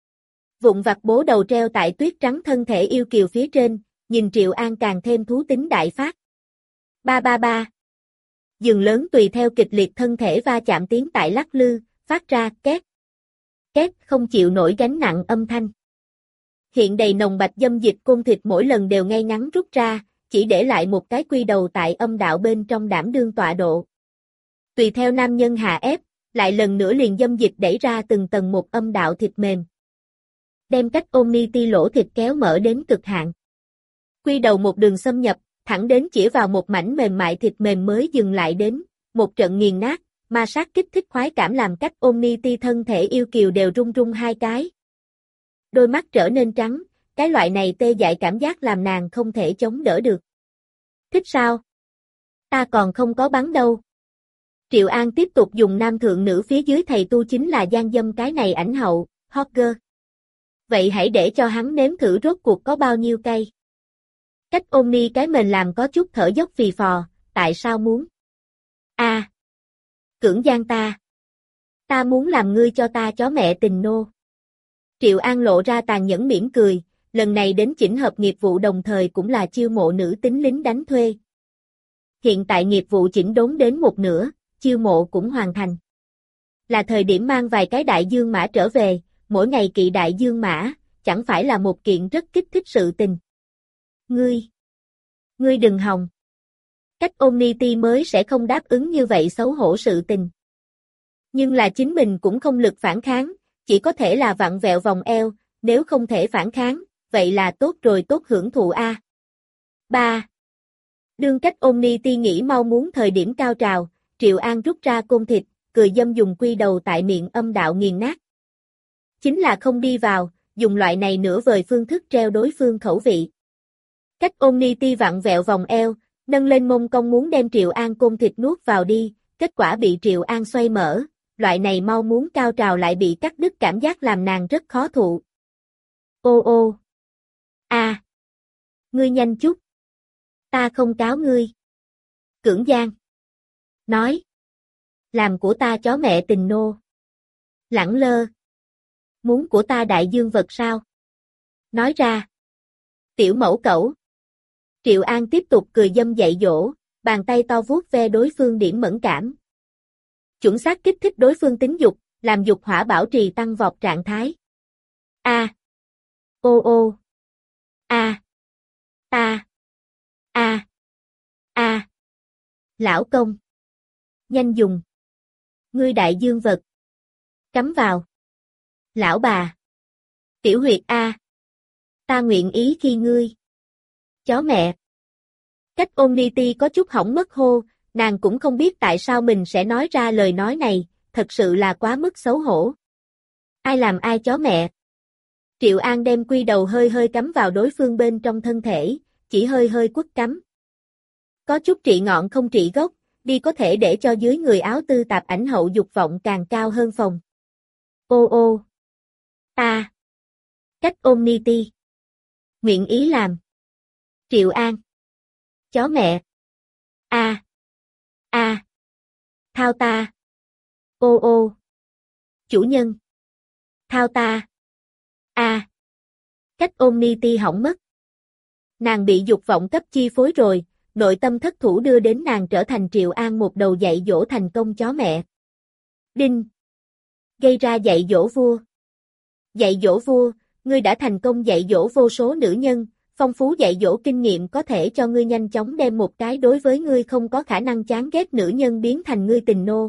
Vụn vặt bố đầu treo tại tuyết trắng thân thể yêu kiều phía trên, nhìn Triệu An càng thêm thú tính đại phát. Ba ba ba. Giường lớn tùy theo kịch liệt thân thể va chạm tiếng tại lắc lư, phát ra két. Két không chịu nổi gánh nặng âm thanh. Hiện đầy nồng bạch dâm dịch côn thịt mỗi lần đều ngay ngắn rút ra, chỉ để lại một cái quy đầu tại âm đạo bên trong đảm đương tọa độ. Tùy theo nam nhân hạ ép, lại lần nữa liền dâm dịch đẩy ra từng tầng một âm đạo thịt mềm. Đem cách Omniti lỗ thịt kéo mở đến cực hạn. Quy đầu một đường xâm nhập, thẳng đến chĩa vào một mảnh mềm mại thịt mềm mới dừng lại đến, một trận nghiền nát, ma sát kích thích khoái cảm làm cách Omniti thân thể yêu kiều đều rung rung hai cái. Đôi mắt trở nên trắng, cái loại này tê dại cảm giác làm nàng không thể chống đỡ được. Thích sao? Ta còn không có bắn đâu. Triệu An tiếp tục dùng nam thượng nữ phía dưới thầy tu chính là gian dâm cái này ảnh hậu, hot girl. Vậy hãy để cho hắn nếm thử rốt cuộc có bao nhiêu cay. Cách Omni cái mền làm có chút thở dốc phì phò, tại sao muốn? A. À, cưỡng gian ta. Ta muốn làm ngươi cho ta chó mẹ tình nô. Triệu An lộ ra tàn nhẫn mỉm cười, lần này đến chỉnh hợp nghiệp vụ đồng thời cũng là chiêu mộ nữ tính lính đánh thuê. Hiện tại nghiệp vụ chỉnh đốn đến một nửa, chiêu mộ cũng hoàn thành. Là thời điểm mang vài cái đại dương mã trở về, mỗi ngày kỵ đại dương mã, chẳng phải là một kiện rất kích thích sự tình. Ngươi, ngươi đừng hòng. Cách Omniti mới sẽ không đáp ứng như vậy xấu hổ sự tình. Nhưng là chính mình cũng không lực phản kháng, chỉ có thể là vặn vẹo vòng eo, nếu không thể phản kháng, vậy là tốt rồi tốt hưởng thụ a. ba. Đương cách Omniti nghĩ mau muốn thời điểm cao trào, Triệu An rút ra côn thịt, cười dâm dùng quy đầu tại miệng âm đạo nghiền nát. Chính là không đi vào, dùng loại này nửa vời phương thức treo đối phương khẩu vị. Cách Omniti vặn vẹo vòng eo, nâng lên mông cong muốn đem Triệu An côn thịt nuốt vào đi, kết quả bị Triệu An xoay mở, loại này mau muốn cao trào lại bị cắt đứt cảm giác làm nàng rất khó thụ. Ô ô. A. À. Ngươi nhanh chút. Ta không cáo ngươi. Cưỡng gian. Nói. Làm của ta chó mẹ tình nô. Lẳng lơ. Muốn của ta đại dương vật sao? Nói ra. Tiểu mẫu cẩu. Triệu An tiếp tục cười dâm dạy dỗ, bàn tay to vuốt ve đối phương điểm mẫn cảm. Chuẩn xác kích thích đối phương tính dục, làm dục hỏa bảo trì tăng vọt trạng thái. A. À. Ô ô. A. À. Ta. A. À. A. À. Lão công. Nhanh dùng. Ngươi đại dương vật. Cắm vào. Lão bà. Tiểu huyệt A. Ta nguyện ý khi ngươi. Chó mẹ. Cách Omniti có chút hỏng mất hô, nàng cũng không biết tại sao mình sẽ nói ra lời nói này, thật sự là quá mức xấu hổ. Ai làm ai chó mẹ. Triệu An đem quy đầu hơi hơi cắm vào đối phương bên trong thân thể, chỉ hơi hơi quất cắm. Có chút trị ngọn không trị gốc, đi có thể để cho dưới người áo tư tạp ảnh hậu dục vọng càng cao hơn phòng. Ô ô. Ta. Cách Omniti. Nguyện ý làm. Triệu An. Chó mẹ. A. A. Thao ta. Ô ô. Chủ nhân. Thao ta. A. Cách Omniti hỏng mất. Nàng bị dục vọng cấp chi phối rồi, nội tâm thất thủ đưa đến nàng trở thành Triệu An một đầu dạy dỗ thành công chó mẹ. Đinh. Gây ra dạy dỗ vua. Dạy dỗ vua, ngươi đã thành công dạy dỗ vô số nữ nhân, phong phú dạy dỗ kinh nghiệm có thể cho ngươi nhanh chóng đem một cái đối với ngươi không có khả năng chán ghét nữ nhân biến thành ngươi tình nô.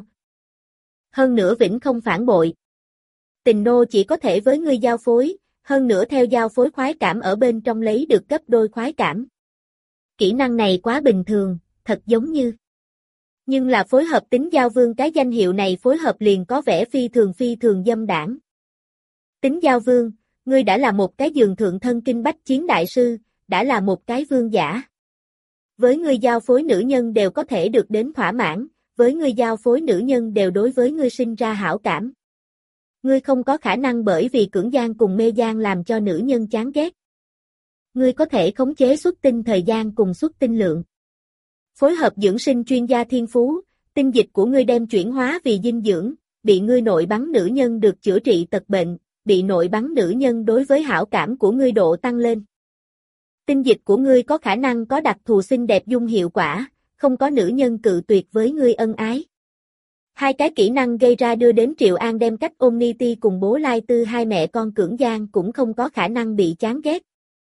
Hơn nữa vĩnh không phản bội. Tình nô chỉ có thể với ngươi giao phối, hơn nữa theo giao phối khoái cảm ở bên trong lấy được gấp đôi khoái cảm. Kỹ năng này quá bình thường, thật giống như. Nhưng là phối hợp tính giao vương cái danh hiệu này phối hợp liền có vẻ phi thường phi thường dâm đảng. Tính giao vương, ngươi đã là một cái giường thượng thân kinh bách chiến đại sư, đã là một cái vương giả. Với ngươi giao phối nữ nhân đều có thể được đến thỏa mãn, với ngươi giao phối nữ nhân đều đối với ngươi sinh ra hảo cảm. Ngươi không có khả năng bởi vì cưỡng gian cùng mê gian làm cho nữ nhân chán ghét. Ngươi có thể khống chế xuất tinh thời gian cùng xuất tinh lượng. Phối hợp dưỡng sinh chuyên gia thiên phú, tinh dịch của ngươi đem chuyển hóa vì dinh dưỡng, bị ngươi nội bắn nữ nhân được chữa trị tật bệnh, bị nội bắn nữ nhân đối với hảo cảm của ngươi độ tăng lên. Tinh dịch của ngươi có khả năng có đặc thù xinh đẹp dung hiệu quả, không có nữ nhân cự tuyệt với ngươi ân ái. Hai cái kỹ năng gây ra đưa đến Triệu An đem cách Omniti cùng bố Lai Tư hai mẹ con cưỡng gian cũng không có khả năng bị chán ghét.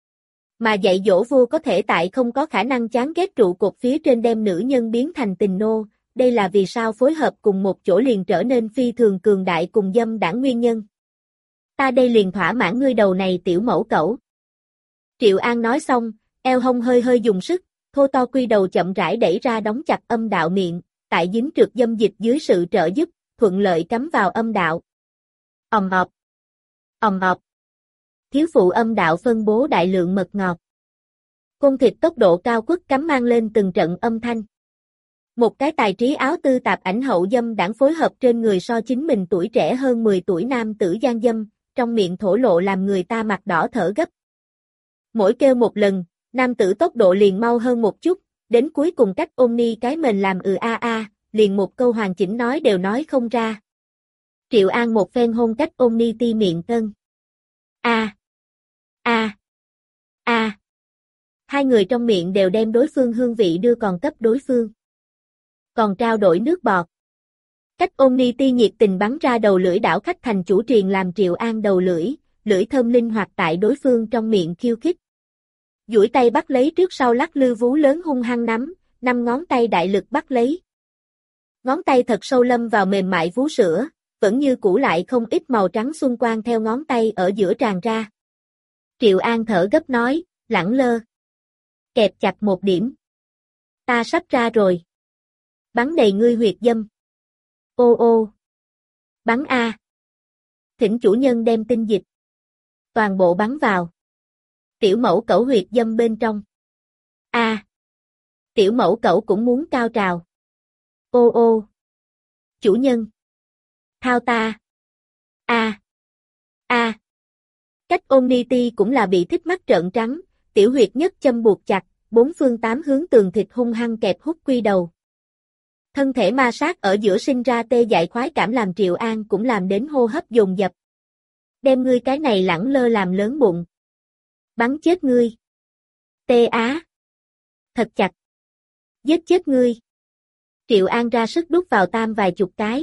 Mà dạy dỗ vua có thể tại không có khả năng chán ghét trụ cột phía trên đem nữ nhân biến thành tình nô, đây là vì sao phối hợp cùng một chỗ liền trở nên phi thường cường đại cùng dâm đảng nguyên nhân. Ta đây liền thỏa mãn ngươi đầu này tiểu mẫu cẩu. Triệu An nói xong, eo hông hơi hơi dùng sức, thô to quy đầu chậm rãi đẩy ra đóng chặt âm đạo miệng, tại dính trượt dâm dịch dưới sự trợ giúp, thuận lợi cắm vào âm đạo. Ầm ọc. Ầm ọc. Thiếu phụ âm đạo phân bố đại lượng mật ngọt. Côn thịt tốc độ cao quất cắm mang lên từng trận âm thanh. Một cái tài trí áo tư tạp ảnh hậu dâm đảng phối hợp trên người so chính mình tuổi trẻ hơn mười tuổi nam tử gian dâm, trong miệng thổ lộ làm người ta mặt đỏ thở gấp. Mỗi kêu một lần, nam tử tốc độ liền mau hơn một chút, đến cuối cùng cách Omni cái mền làm ừ a a, liền một câu hoàn chỉnh nói đều nói không ra. Triệu An một phen hôn cách Omni ti miệng tân. A. A. A. Hai người trong miệng đều đem đối phương hương vị đưa còn cấp đối phương. Còn trao đổi nước bọt. Cách Omni ti nhiệt tình bắn ra đầu lưỡi đảo khách thành chủ triền làm Triệu An đầu lưỡi, lưỡi thơm linh hoạt tại đối phương trong miệng khiêu khích. Duỗi tay bắt lấy trước sau lắc lư vú lớn hung hăng nắm, năm ngón tay đại lực bắt lấy. Ngón tay thật sâu lâm vào mềm mại vú sữa, vẫn như cũ lại không ít màu trắng xuân quang theo ngón tay ở giữa tràn ra. Triệu An thở gấp nói, lẳng lơ. Kẹp chặt một điểm. Ta sắp ra rồi. Bắn đầy ngươi huyệt dâm. Ô ô. Bắn A. Thỉnh chủ nhân đem tinh dịch. Toàn bộ bắn vào. Tiểu mẫu cẩu huyệt dâm bên trong. A. Tiểu mẫu cẩu cũng muốn cao trào. Ô ô. Chủ nhân. Thao ta. A. A. Cách Omniti cũng là bị thích mắt trợn trắng, tiểu huyệt nhất châm buộc chặt, bốn phương tám hướng tường thịt hung hăng kẹp hút quy đầu. Thân thể ma sát ở giữa sinh ra tê dại khoái cảm làm Triệu An cũng làm đến hô hấp dồn dập. Đem ngươi cái này lẳng lơ làm lớn bụng. Bắn chết ngươi. Tê á. Thật chặt. Giết chết ngươi. Triệu An ra sức đút vào tam vài chục cái.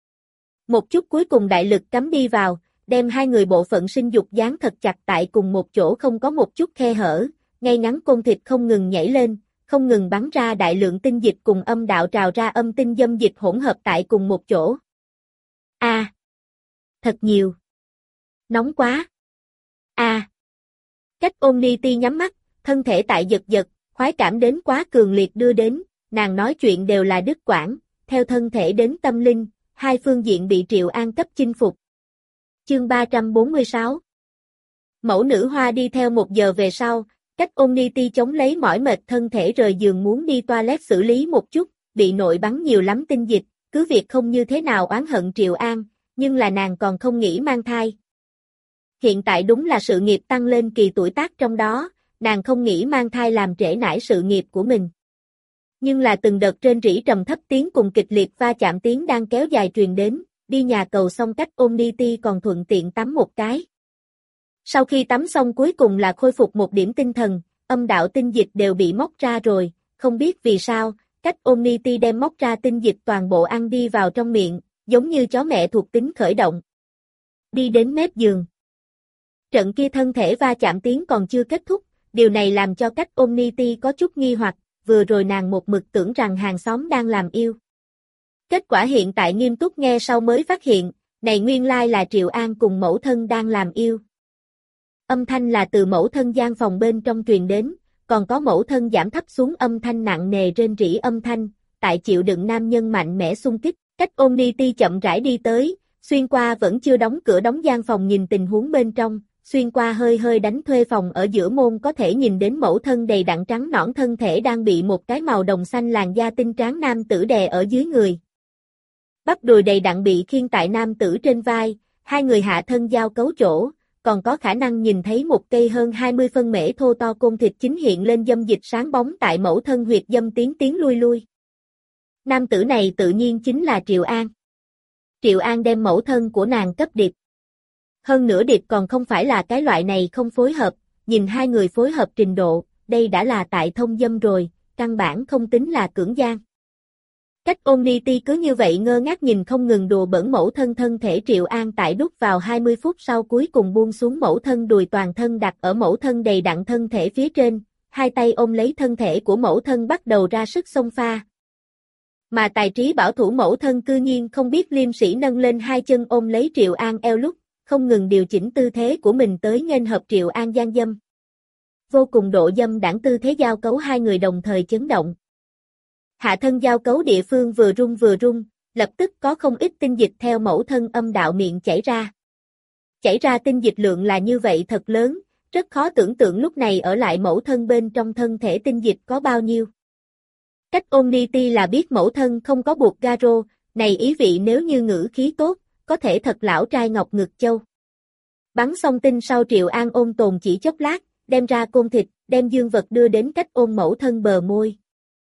Một chút cuối cùng đại lực cắm đi vào, đem hai người bộ phận sinh dục dán thật chặt tại cùng một chỗ không có một chút khe hở, ngay ngắn côn thịt không ngừng nhảy lên, không ngừng bắn ra đại lượng tinh dịch cùng âm đạo trào ra âm tinh dâm dịch hỗn hợp tại cùng một chỗ. A. À, thật nhiều. Nóng quá. A. À. Cách Omniti nhắm mắt, thân thể tại giật giật, Khoái cảm đến quá cường liệt đưa đến, nàng nói chuyện đều là đứt quãng, theo thân thể đến tâm linh, hai phương diện bị Triệu An cấp chinh phục. Chương ba trăm bốn mươi sáu Mẫu nữ hoa đi theo một giờ về sau, cách Omniti chống lấy mỏi mệt thân thể rời giường muốn đi toilet xử lý một chút, bị nội bắn nhiều lắm tinh dịch, cứ việc không như thế nào oán hận Triệu An, nhưng là nàng còn không nghĩ mang thai. Hiện tại đúng là sự nghiệp tăng lên kỳ tuổi tác trong đó, nàng không nghĩ mang thai làm trễ nải sự nghiệp của mình. Nhưng là từng đợt trên rỉ trầm thấp tiếng cùng kịch liệt va chạm tiếng đang kéo dài truyền đến, đi nhà cầu xong cách Omniti còn thuận tiện tắm một cái. Sau khi tắm xong cuối cùng là khôi phục một điểm tinh thần, âm đạo tinh dịch đều bị móc ra rồi, không biết vì sao, cách Omniti đem móc ra tinh dịch toàn bộ ăn đi vào trong miệng, giống như chó mẹ thuộc tính khởi động. Đi đến mép giường. Trận kia thân thể va chạm tiếng còn chưa kết thúc, điều này làm cho cách Omniti có chút nghi hoặc, vừa rồi nàng một mực tưởng rằng hàng xóm đang làm yêu. Kết quả hiện tại nghiêm túc nghe sau mới phát hiện, này nguyên lai là Triệu An cùng mẫu thân đang làm yêu. Âm thanh là từ mẫu thân gian phòng bên trong truyền đến, còn có mẫu thân giảm thấp xuống âm thanh nặng nề rên rỉ âm thanh, tại chịu đựng nam nhân mạnh mẽ xung kích, cách Omniti chậm rãi đi tới, xuyên qua vẫn chưa đóng cửa đóng gian phòng nhìn tình huống bên trong, xuyên qua hơi hơi đánh thuê phòng ở giữa môn có thể nhìn đến mẫu thân đầy đặn trắng nõn thân thể đang bị một cái màu đồng xanh làn da tinh tráng nam tử đè ở dưới người. Bắp đùi đầy đặn bị khiêng tại nam tử trên vai, hai người hạ thân giao cấu chỗ, còn có khả năng nhìn thấy một cây hơn hai mươi phân mễ thô to côn thịt chính hiện lên dâm dịch sáng bóng tại mẫu thân huyệt dâm tiến tiến lui lui. Nam tử này tự nhiên chính là Triệu An. Triệu An đem mẫu thân của nàng cấp điệp. Hơn nữa điệp còn không phải là cái loại này không phối hợp, nhìn hai người phối hợp trình độ, đây đã là tại thông dâm rồi, căn bản không tính là cưỡng gian. Cách Omniti cứ như vậy ngơ ngác nhìn không ngừng đùa bỡn mẫu thân thân thể Triệu An tại đút vào hai mươi phút sau cuối cùng buông xuống mẫu thân đùi toàn thân đặt ở mẫu thân đầy đặn thân thể phía trên, hai tay ôm lấy thân thể của mẫu thân bắt đầu ra sức xông pha. Mà tài trí bảo thủ mẫu thân cư nhiên không biết liêm sĩ nâng lên hai chân ôm lấy Triệu An eo lúc, không ngừng điều chỉnh tư thế của mình tới nghênh hợp Triệu An gian dâm. Vô cùng độ dâm đãng tư thế giao cấu hai người đồng thời chấn động. Hạ thân giao cấu địa phương vừa rung vừa rung, lập tức có không ít tinh dịch theo mẫu thân âm đạo miệng chảy ra. Chảy ra tinh dịch lượng là như vậy thật lớn, rất khó tưởng tượng lúc này ở lại mẫu thân bên trong thân thể tinh dịch có bao nhiêu. Cách Omniti là biết mẫu thân không có buộc garo, này ý vị nếu như ngữ khí tốt, có thể thật lão trai ngọc ngực châu. Bắn xong tinh sau Triệu An ôn tồn chỉ chốc lát, đem ra côn thịt, đem dương vật đưa đến cách ôm mẫu thân bờ môi.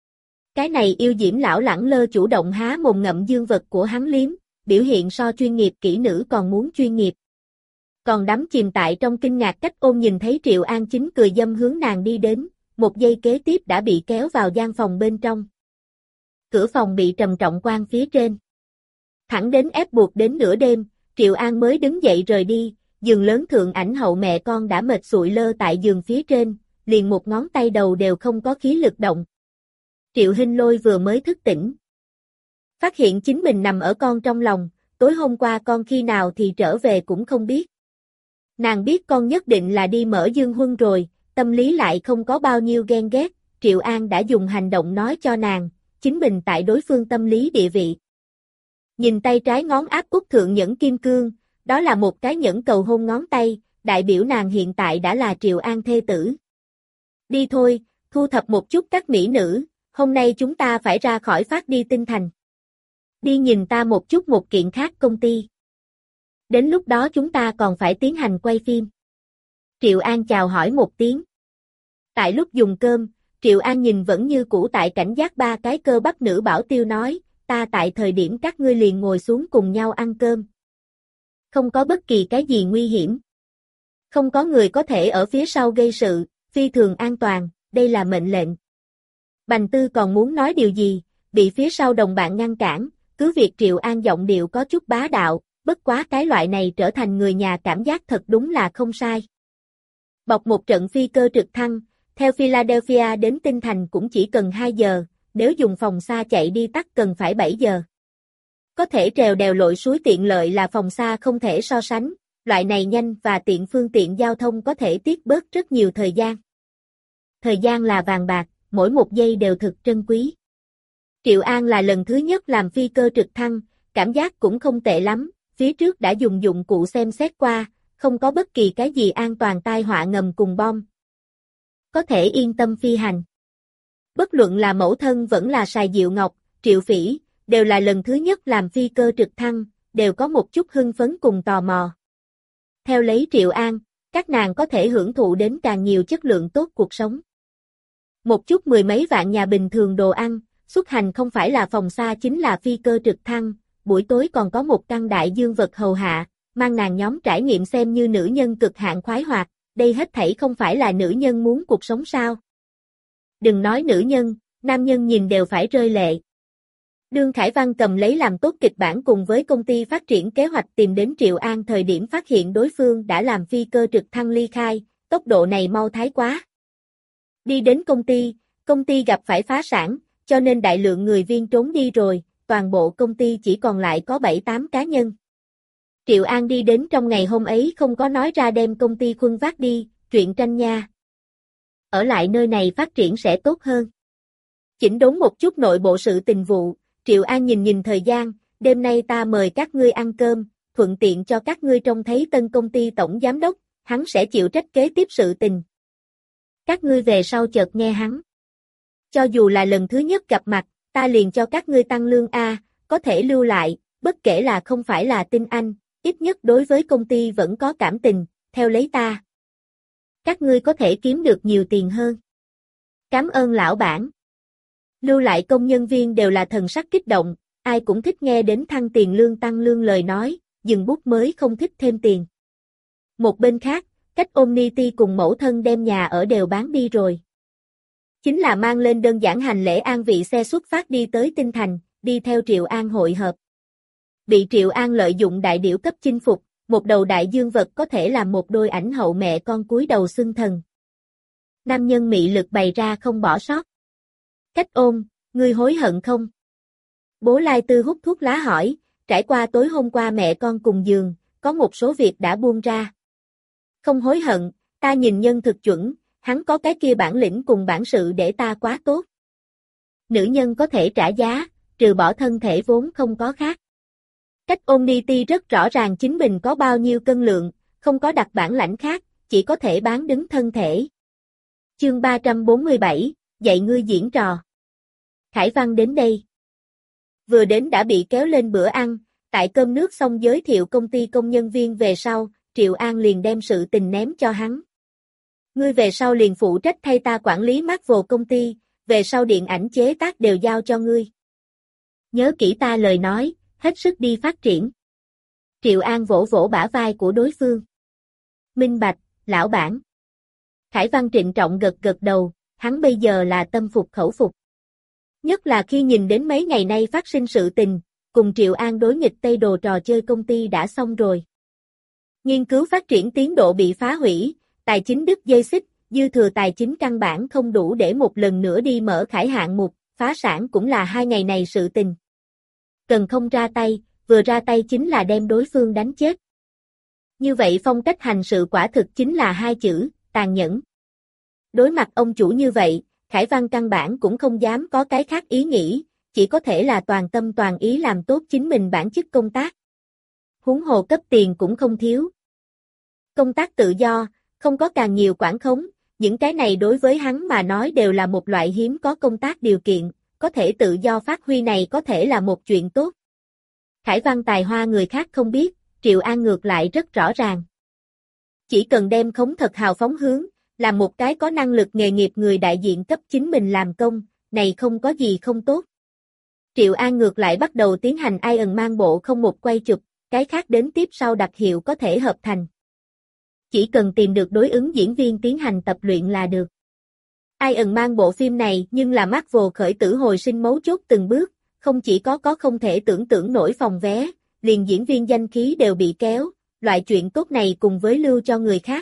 Cái này yêu diễm lão lẳng lơ chủ động há mồm ngậm dương vật của hắn liếm, biểu hiện so chuyên nghiệp kỹ nữ còn muốn chuyên nghiệp. Còn đắm chìm tại trong kinh ngạc cách ôm nhìn thấy Triệu An chính cười dâm hướng nàng đi đến, một giây kế tiếp đã bị kéo vào gian phòng bên trong. Cửa phòng bị trầm trọng quan phía trên. Thẳng đến ép buộc đến nửa đêm, Triệu An mới đứng dậy rời đi, giường lớn thượng ảnh hậu mẹ con đã mệt sụi lơ tại giường phía trên, liền một ngón tay đầu đều không có khí lực động. Triệu Hinh Lôi vừa mới thức tỉnh. Phát hiện chính mình nằm ở con trong lòng, tối hôm qua con khi nào thì trở về cũng không biết. Nàng biết con nhất định là đi mở dương huân rồi, tâm lý lại không có bao nhiêu ghen ghét, Triệu An đã dùng hành động nói cho nàng, chính mình tại đối phương tâm lý địa vị. Nhìn tay trái ngón áp út thượng nhẫn kim cương, đó là một cái nhẫn cầu hôn ngón tay, đại biểu nàng hiện tại đã là Triệu An thê tử. Đi thôi, thu thập một chút các mỹ nữ, hôm nay chúng ta phải ra khỏi phát đi tinh thành. Đi nhìn ta một chút một kiện khác công ty. Đến lúc đó chúng ta còn phải tiến hành quay phim. Triệu An chào hỏi một tiếng. Tại lúc dùng cơm, Triệu An nhìn vẫn như cũ tại cảnh giác ba cái cơ bắp nữ bảo tiêu nói, ta tại thời điểm các ngươi liền ngồi xuống cùng nhau ăn cơm. Không có bất kỳ cái gì nguy hiểm. Không có người có thể ở phía sau gây sự, phi thường an toàn, đây là mệnh lệnh. Bành Tư còn muốn nói điều gì, bị phía sau đồng bạn ngăn cản, cứ việc Triệu An giọng điệu có chút bá đạo, bất quá cái loại này trở thành người nhà cảm giác thật đúng là không sai. Bọc một trận phi cơ trực thăng, theo Philadelphia đến Tinh Thành cũng chỉ cần hai giờ, nếu dùng phòng xa chạy đi tắt cần phải bảy giờ. Có thể trèo đèo lội suối tiện lợi là phòng xa không thể so sánh, loại này nhanh và tiện phương tiện giao thông có thể tiết bớt rất nhiều thời gian. Thời gian là vàng bạc, mỗi một giây đều thực trân quý. Triệu An là lần thứ nhất làm phi cơ trực thăng, cảm giác cũng không tệ lắm, phía trước đã dùng dụng cụ xem xét qua, không có bất kỳ cái gì an toàn tai họa ngầm cùng bom. Có thể yên tâm phi hành. Bất luận là mẫu thân vẫn là Sài Diệu Ngọc, Triệu Phỉ, đều là lần thứ nhất làm phi cơ trực thăng, đều có một chút hưng phấn cùng tò mò. Theo lấy Triệu An, các nàng có thể hưởng thụ đến càng nhiều chất lượng tốt cuộc sống. Một chút mười mấy vạn nhà bình thường đồ ăn, xuất hành không phải là phòng xa chính là phi cơ trực thăng, buổi tối còn có một căn đại dương vật hầu hạ, mang nàng nhóm trải nghiệm xem như nữ nhân cực hạn khoái hoạt, đây hết thảy không phải là nữ nhân muốn cuộc sống sao. Đừng nói nữ nhân, nam nhân nhìn đều phải rơi lệ. Đương Khải Văn cầm lấy làm tốt kịch bản cùng với công ty phát triển kế hoạch tìm đến Triệu An thời điểm phát hiện đối phương đã làm phi cơ trực thăng ly khai, tốc độ này mau thái quá. Đi đến công ty, công ty gặp phải phá sản, cho nên đại lượng người viên trốn đi rồi, toàn bộ công ty chỉ còn lại có bảy tám cá nhân. Triệu An đi đến trong ngày hôm ấy không có nói ra đem công ty khuân vác đi, chuyện tranh nha. Ở lại nơi này phát triển sẽ tốt hơn. Chỉnh đốn một chút nội bộ sự tình vụ, Triệu An nhìn nhìn thời gian, đêm nay ta mời các ngươi ăn cơm, thuận tiện cho các ngươi trông thấy tân công ty tổng giám đốc, hắn sẽ chịu trách kế tiếp sự tình. Các ngươi về sau chợt nghe hắn. Cho dù là lần thứ nhất gặp mặt, ta liền cho các ngươi tăng lương A, có thể lưu lại, bất kể là không phải là tinh anh, ít nhất đối với công ty vẫn có cảm tình, theo lấy ta. Các ngươi có thể kiếm được nhiều tiền hơn. Cảm ơn lão bản. Lưu lại công nhân viên đều là thần sắc kích động, ai cũng thích nghe đến thăng tiền lương tăng lương lời nói, dừng bút mới không thích thêm tiền. Một bên khác, Cách Omnity cùng mẫu thân đem nhà ở đều bán đi rồi. Chính là mang lên đơn giản hành lễ an vị xe xuất phát đi tới Tinh Thành, đi theo Triệu An hội hợp. Bị Triệu An lợi dụng đại điểu cấp chinh phục, một đầu đại dương vật có thể làm một đôi ảnh hậu mẹ con cúi đầu xưng thần. Nam nhân mị lực bày ra không bỏ sót. Cách Ôn, ngươi hối hận không? Bố Lai Tư hút thuốc lá hỏi, trải qua tối hôm qua mẹ con cùng giường, có một số việc đã buông ra. Không hối hận, ta nhìn nhân thực chuẩn, hắn có cái kia bản lĩnh cùng bản sự để ta quá tốt. Nữ nhân có thể trả giá, trừ bỏ thân thể vốn không có khác. Cách Omnity rất rõ ràng chính mình có bao nhiêu cân lượng, không có đặc bản lãnh khác, chỉ có thể bán đứng thân thể. Chương ba trăm bốn mươi bảy, dạy ngươi diễn trò. Khải Văn đến đây. Vừa đến đã bị kéo lên bữa ăn, tại cơm nước xong giới thiệu công ty công nhân viên về sau, Triệu An liền đem sự tình ném cho hắn. Ngươi về sau liền phụ trách thay ta quản lý Marvel công ty, về sau điện ảnh chế tác đều giao cho ngươi. Nhớ kỹ ta lời nói, hết sức đi phát triển. Triệu An vỗ vỗ bả vai của đối phương. Minh bạch, lão bản. Khải Văn trịnh trọng gật gật đầu, hắn bây giờ là tâm phục khẩu phục. Nhất là khi nhìn đến mấy ngày nay phát sinh sự tình, cùng Triệu An đối nghịch Tây Đồ trò chơi công ty đã xong rồi. Nghiên cứu phát triển tiến độ bị phá hủy, tài chính đứt dây xích, dư thừa tài chính căn bản không đủ để một lần nữa đi mở khải hạng mục, phá sản cũng là hai ngày này sự tình. Cần không ra tay, vừa ra tay chính là đem đối phương đánh chết. Như vậy phong cách hành sự quả thực chính là hai chữ, tàn nhẫn. Đối mặt ông chủ như vậy, Khải Văn căn bản cũng không dám có cái khác ý nghĩ, chỉ có thể là toàn tâm toàn ý làm tốt chính mình bản chức công tác. Huống hồ cấp tiền cũng không thiếu. Công tác tự do, không có càng nhiều quản khống, những cái này đối với hắn mà nói đều là một loại hiếm có công tác điều kiện, có thể tự do phát huy này có thể là một chuyện tốt. Khải Văn tài hoa người khác không biết, Triệu An ngược lại rất rõ ràng. Chỉ cần đem khống thật hào phóng hướng, làm một cái có năng lực nghề nghiệp người đại diện cấp chính mình làm công, này không có gì không tốt. Triệu An ngược lại bắt đầu tiến hành Iron Man bộ không một quay chụp, cái khác đến tiếp sau đặc hiệu có thể hợp thành. Chỉ cần tìm được đối ứng diễn viên tiến hành tập luyện là được. Iron Man bộ phim này nhưng là Marvel khởi tử hồi sinh mấu chốt từng bước, không chỉ có có không thể tưởng tượng nổi phòng vé, liền diễn viên danh khí đều bị kéo, loại chuyện tốt này cùng với lưu cho người khác.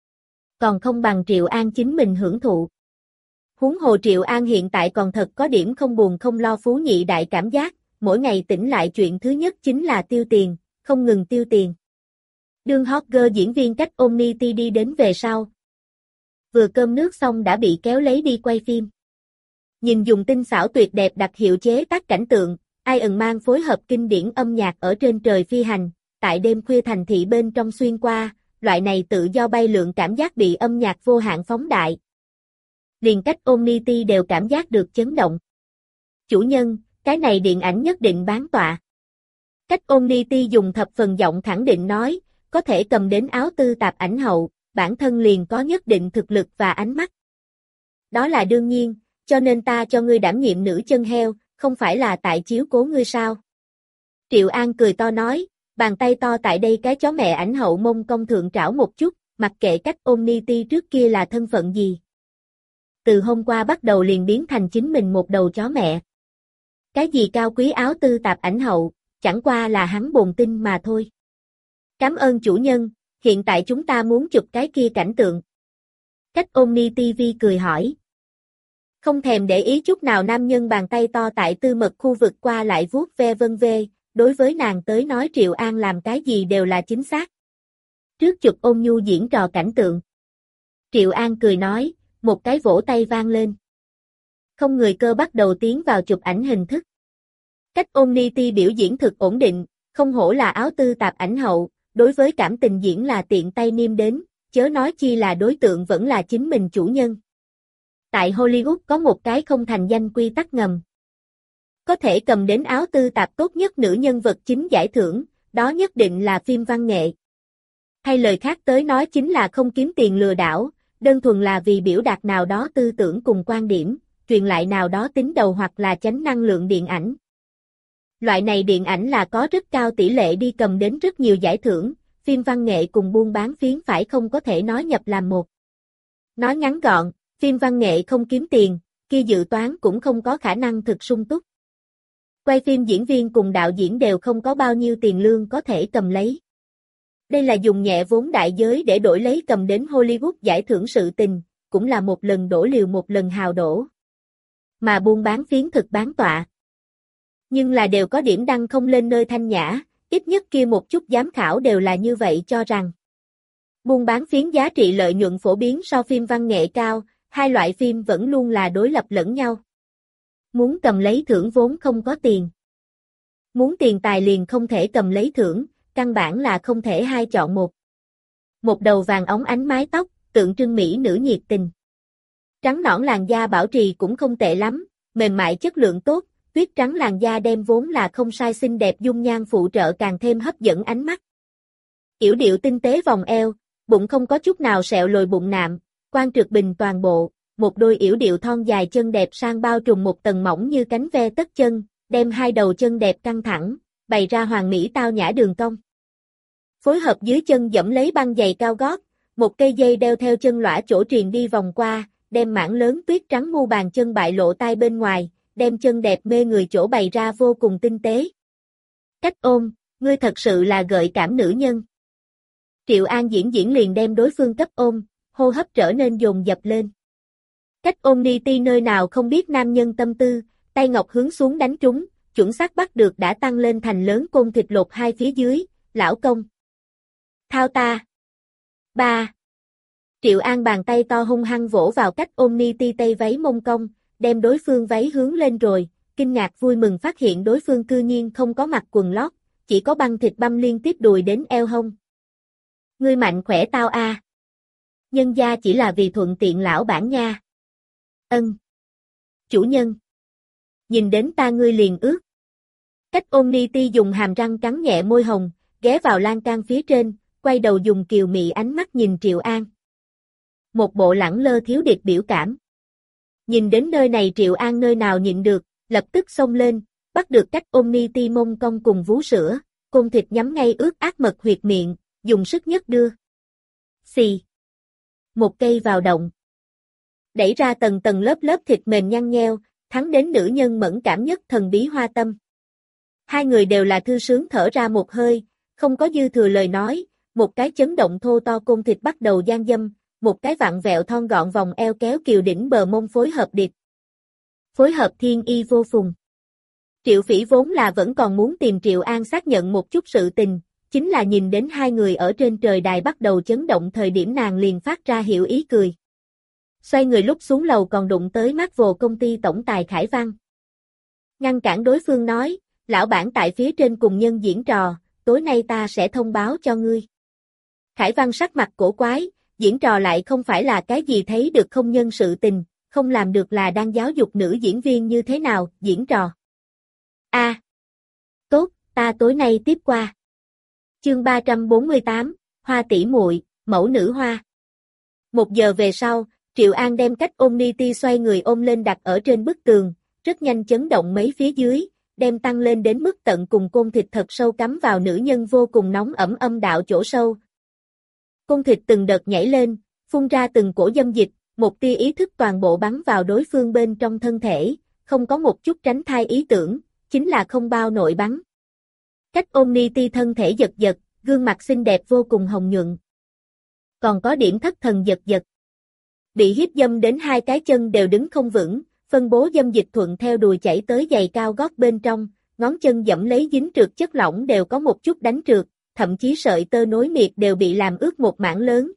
Còn không bằng Triệu An chính mình hưởng thụ. Huống hồ Triệu An hiện tại còn thật có điểm không buồn không lo phú nhị đại cảm giác, mỗi ngày tỉnh lại chuyện thứ nhất chính là tiêu tiền, không ngừng tiêu tiền. Đương hot girl diễn viên Cách Omnity đi đến về sau. Vừa cơm nước xong đã bị kéo lấy đi quay phim. Nhìn dùng tinh xảo tuyệt đẹp đặc hiệu chế tác cảnh tượng, Iron Man phối hợp kinh điển âm nhạc ở trên trời phi hành, tại đêm khuya thành thị bên trong xuyên qua, loại này tự do bay lượn cảm giác bị âm nhạc vô hạn phóng đại. Liền cách Omni-T đều cảm giác được chấn động. Chủ nhân, cái này điện ảnh nhất định bán tọa. Cách Omni-T dùng thập phần giọng khẳng định nói, có thể cầm đến áo tư tạp ảnh hậu, bản thân liền có nhất định thực lực và ánh mắt. Đó là đương nhiên, cho nên ta cho ngươi đảm nhiệm nữ chân heo, không phải là tại chiếu cố ngươi sao? Triệu An cười to nói, bàn tay to tại đây cái chó mẹ ảnh hậu mông công thượng trảo một chút, mặc kệ cách Omni-T trước kia là thân phận gì. Từ hôm qua bắt đầu liền biến thành chính mình một đầu chó mẹ. Cái gì cao quý áo tư tạp ảnh hậu, chẳng qua là hắn bồn tinh mà thôi. Cảm ơn chủ nhân, hiện tại chúng ta muốn chụp cái kia cảnh tượng. Cách Omni-ti vi cười hỏi. Không thèm để ý chút nào nam nhân bàn tay to tại tư mật khu vực qua lại vuốt ve vân vê, đối với nàng tới nói Triệu An làm cái gì đều là chính xác. Trước chụp ôn nhu diễn trò cảnh tượng. Triệu An cười nói, một cái vỗ tay vang lên. Không người cơ bắt đầu tiến vào chụp ảnh hình thức. Cách Omni-ti biểu diễn thực ổn định, không hổ là áo tư tạp ảnh hậu, đối với cảm tình diễn là tiện tay niêm đến, chớ nói chi là đối tượng vẫn là chính mình chủ nhân. Tại Hollywood có một cái không thành danh quy tắc ngầm. Có thể cầm đến áo tư tạp tốt nhất nữ nhân vật chính giải thưởng, đó nhất định là phim văn nghệ. Hay lời khác tới nói chính là không kiếm tiền lừa đảo, đơn thuần là vì biểu đạt nào đó tư tưởng cùng quan điểm, truyền lại nào đó tính đầu hoặc là chánh năng lượng điện ảnh. Loại này điện ảnh là có rất cao tỷ lệ đi cầm đến rất nhiều giải thưởng, phim văn nghệ cùng buôn bán phiến phải không có thể nói nhập làm một. Nói ngắn gọn, phim văn nghệ không kiếm tiền, kia dự toán cũng không có khả năng thực sung túc. Quay phim diễn viên cùng đạo diễn đều không có bao nhiêu tiền lương có thể cầm lấy. Đây là dùng nhẹ vốn đại giới để đổi lấy cầm đến Hollywood giải thưởng sự tình, cũng là một lần đổ liều một lần hào đổ. Mà buôn bán phiến thực bán tọa. Nhưng là đều có điểm đăng không lên nơi thanh nhã, ít nhất kia một chút giám khảo đều là như vậy cho rằng. Buôn bán phiến giá trị lợi nhuận phổ biến so phim văn nghệ cao, hai loại phim vẫn luôn là đối lập lẫn nhau. Muốn cầm lấy thưởng vốn không có tiền. Muốn tiền tài liền không thể cầm lấy thưởng, căn bản là không thể hai chọn một. Một đầu vàng óng ánh mái tóc, tượng trưng mỹ nữ nhiệt tình. Trắng nõn làn da bảo trì cũng không tệ lắm, mềm mại chất lượng tốt, tuyết trắng làn da đem vốn là không sai xinh đẹp dung nhan phụ trợ càng thêm hấp dẫn ánh mắt. Yểu điệu tinh tế vòng eo, bụng không có chút nào sẹo lồi bụng nạm, quan trượt bình toàn bộ, một đôi yểu điệu thon dài chân đẹp sang bao trùm một tầng mỏng như cánh ve tất chân, đem hai đầu chân đẹp căng thẳng, bày ra hoàn mỹ tao nhã đường cong. Phối hợp dưới chân dẫm lấy băng giày cao gót, một cây dây đeo theo chân lõa chỗ triền đi vòng qua, đem mảng lớn tuyết trắng mu bàn chân bại lộ tai bên ngoài, đem chân đẹp mê người chỗ bày ra vô cùng tinh tế. Cách ôm, ngươi thật sự là gợi cảm nữ nhân. Triệu An diễn diễn liền đem đối phương cấp ôm, hô hấp trở nên dồn dập lên. Cách ôm đi ti nơi nào không biết nam nhân tâm tư, tay ngọc hướng xuống đánh trúng, chuẩn xác bắt được đã tăng lên thành lớn côn thịt lột hai phía dưới, lão công. Thao ta. Ba. Triệu An bàn tay to hung hăng vỗ vào cách ôm ni ti tây váy mông cong, đem đối phương váy hướng lên rồi, kinh ngạc vui mừng phát hiện đối phương cư nhiên không có mặc quần lót, chỉ có băng thịt băm liên tiếp đùi đến eo hông. Ngươi mạnh khỏe tao a. À. Nhân gia chỉ là vì thuận tiện lão bản nha. Ân. Chủ nhân. Nhìn đến ta ngươi liền ướt. Cách ôm ni ti dùng hàm răng cắn nhẹ môi hồng, ghé vào lan can phía trên, quay đầu dùng kiều mị ánh mắt nhìn Triệu An. Một bộ lẳng lơ thiếu điệp biểu cảm. Nhìn đến nơi này Triệu An nơi nào nhịn được, lập tức xông lên, bắt được cách ôm ni ti mông cong cùng vú sữa, côn thịt nhắm ngay ướt át mật huyệt miệng, dùng sức nhất đưa. Xì. Một cây vào động. Đẩy ra tầng tầng lớp lớp thịt mềm nhăn nheo, thắng đến nữ nhân mẫn cảm nhất thần bí hoa tâm. Hai người đều là thư sướng thở ra một hơi, không có dư thừa lời nói, một cái chấn động thô to côn thịt bắt đầu gian dâm, một cái vặn vẹo thon gọn vòng eo kéo kiều đỉnh bờ mông phối hợp điệp. Phối hợp thiên y vô phùng. Triệu Phỉ vốn là vẫn còn muốn tìm Triệu An xác nhận một chút sự tình, chính là nhìn đến hai người ở trên trời đài bắt đầu chấn động thời điểm nàng liền phát ra hiểu ý cười. Xoay người lúc xuống lầu còn đụng tới Marvel công ty tổng tài Khải Văn. Ngăn cản đối phương nói, lão bản tại phía trên cùng nhân diễn trò, tối nay ta sẽ thông báo cho ngươi. Khải Văn sắc mặt cổ quái, diễn trò lại không phải là cái gì thấy được không nhân sự tình, không làm được là đang giáo dục nữ diễn viên như thế nào, diễn trò. A, à, tốt, ta tối nay tiếp qua. Chương ba trăm bốn mươi tám, Hoa tỷ muội, mẫu nữ hoa. Một giờ về sau, Triệu An đem cách Omnity xoay người ôm lên đặt ở trên bức tường, rất nhanh chấn động mấy phía dưới, đem tăng lên đến mức tận cùng côn thịt thật sâu cắm vào nữ nhân vô cùng nóng ẩm âm đạo chỗ sâu. Côn thịt từng đợt nhảy lên, phun ra từng cổ dâm dịch, một tia ý thức toàn bộ bắn vào đối phương bên trong thân thể, không có một chút tránh thai ý tưởng, chính là không bao nội bắn. Cách Omnity thân thể giật giật, gương mặt xinh đẹp vô cùng hồng nhuận. Còn có điểm thất thần giật giật. Bị hiếp dâm đến hai cái chân đều đứng không vững, phân bố dâm dịch thuận theo đùi chảy tới giày cao gót bên trong, ngón chân dẫm lấy dính trượt chất lỏng đều có một chút đánh trượt, thậm chí sợi tơ nối miệt đều bị làm ướt một mảng lớn.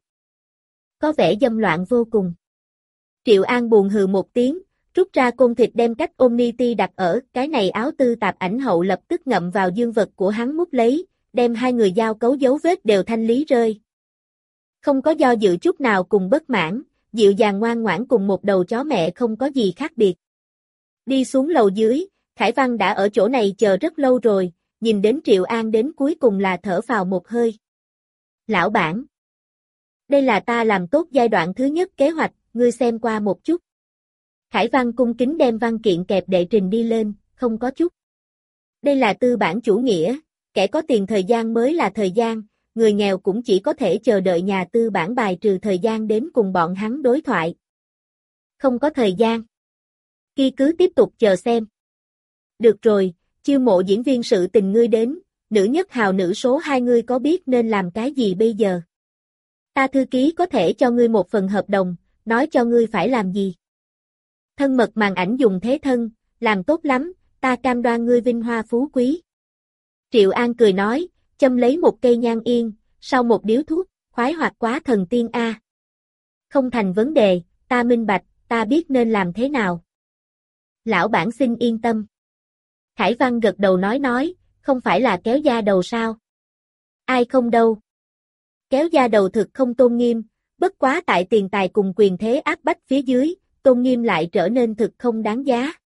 Có vẻ dâm loạn vô cùng. Triệu An buồn hừ một tiếng, rút ra côn thịt đem cách Omnity đặt ở, cái này áo tư tạp ảnh hậu lập tức ngậm vào dương vật của hắn mút lấy, đem hai người giao cấu dấu vết đều thanh lý rơi. Không có do dự chút nào cùng bất mãn, dịu dàng ngoan ngoãn cùng một đầu chó mẹ không có gì khác biệt. Đi xuống lầu dưới, Khải Văn đã ở chỗ này chờ rất lâu rồi, nhìn đến Triệu An đến cuối cùng là thở phào một hơi. Lão bản, đây là ta làm tốt giai đoạn thứ nhất kế hoạch, ngươi xem qua một chút. Khải Văn cung kính đem văn kiện kẹp đệ trình đi lên, không có chút. Đây là tư bản chủ nghĩa, kẻ có tiền thời gian mới là thời gian, người nghèo cũng chỉ có thể chờ đợi nhà tư bản bài trừ thời gian đến cùng bọn hắn đối thoại. Không có thời gian. Khi cứ tiếp tục chờ xem. Được rồi, chiêu mộ diễn viên sự tình ngươi đến, nữ nhất hào nữ số hai ngươi có biết nên làm cái gì bây giờ? Ta thư ký có thể cho ngươi một phần hợp đồng, nói cho ngươi phải làm gì. Thân mật màn ảnh dùng thế thân, làm tốt lắm, ta cam đoan ngươi vinh hoa phú quý. Triệu An cười nói, châm lấy một cây nhang yên, sau một điếu thuốc, khoái hoạt quá thần tiên a. Không thành vấn đề, ta minh bạch, ta biết nên làm thế nào. Lão bản xin yên tâm. Khải Văn gật đầu nói nói, không phải là kéo da đầu sao? Ai không đâu. Kéo da đầu thực không tôn nghiêm, bất quá tại tiền tài cùng quyền thế áp bách phía dưới, tôn nghiêm lại trở nên thực không đáng giá.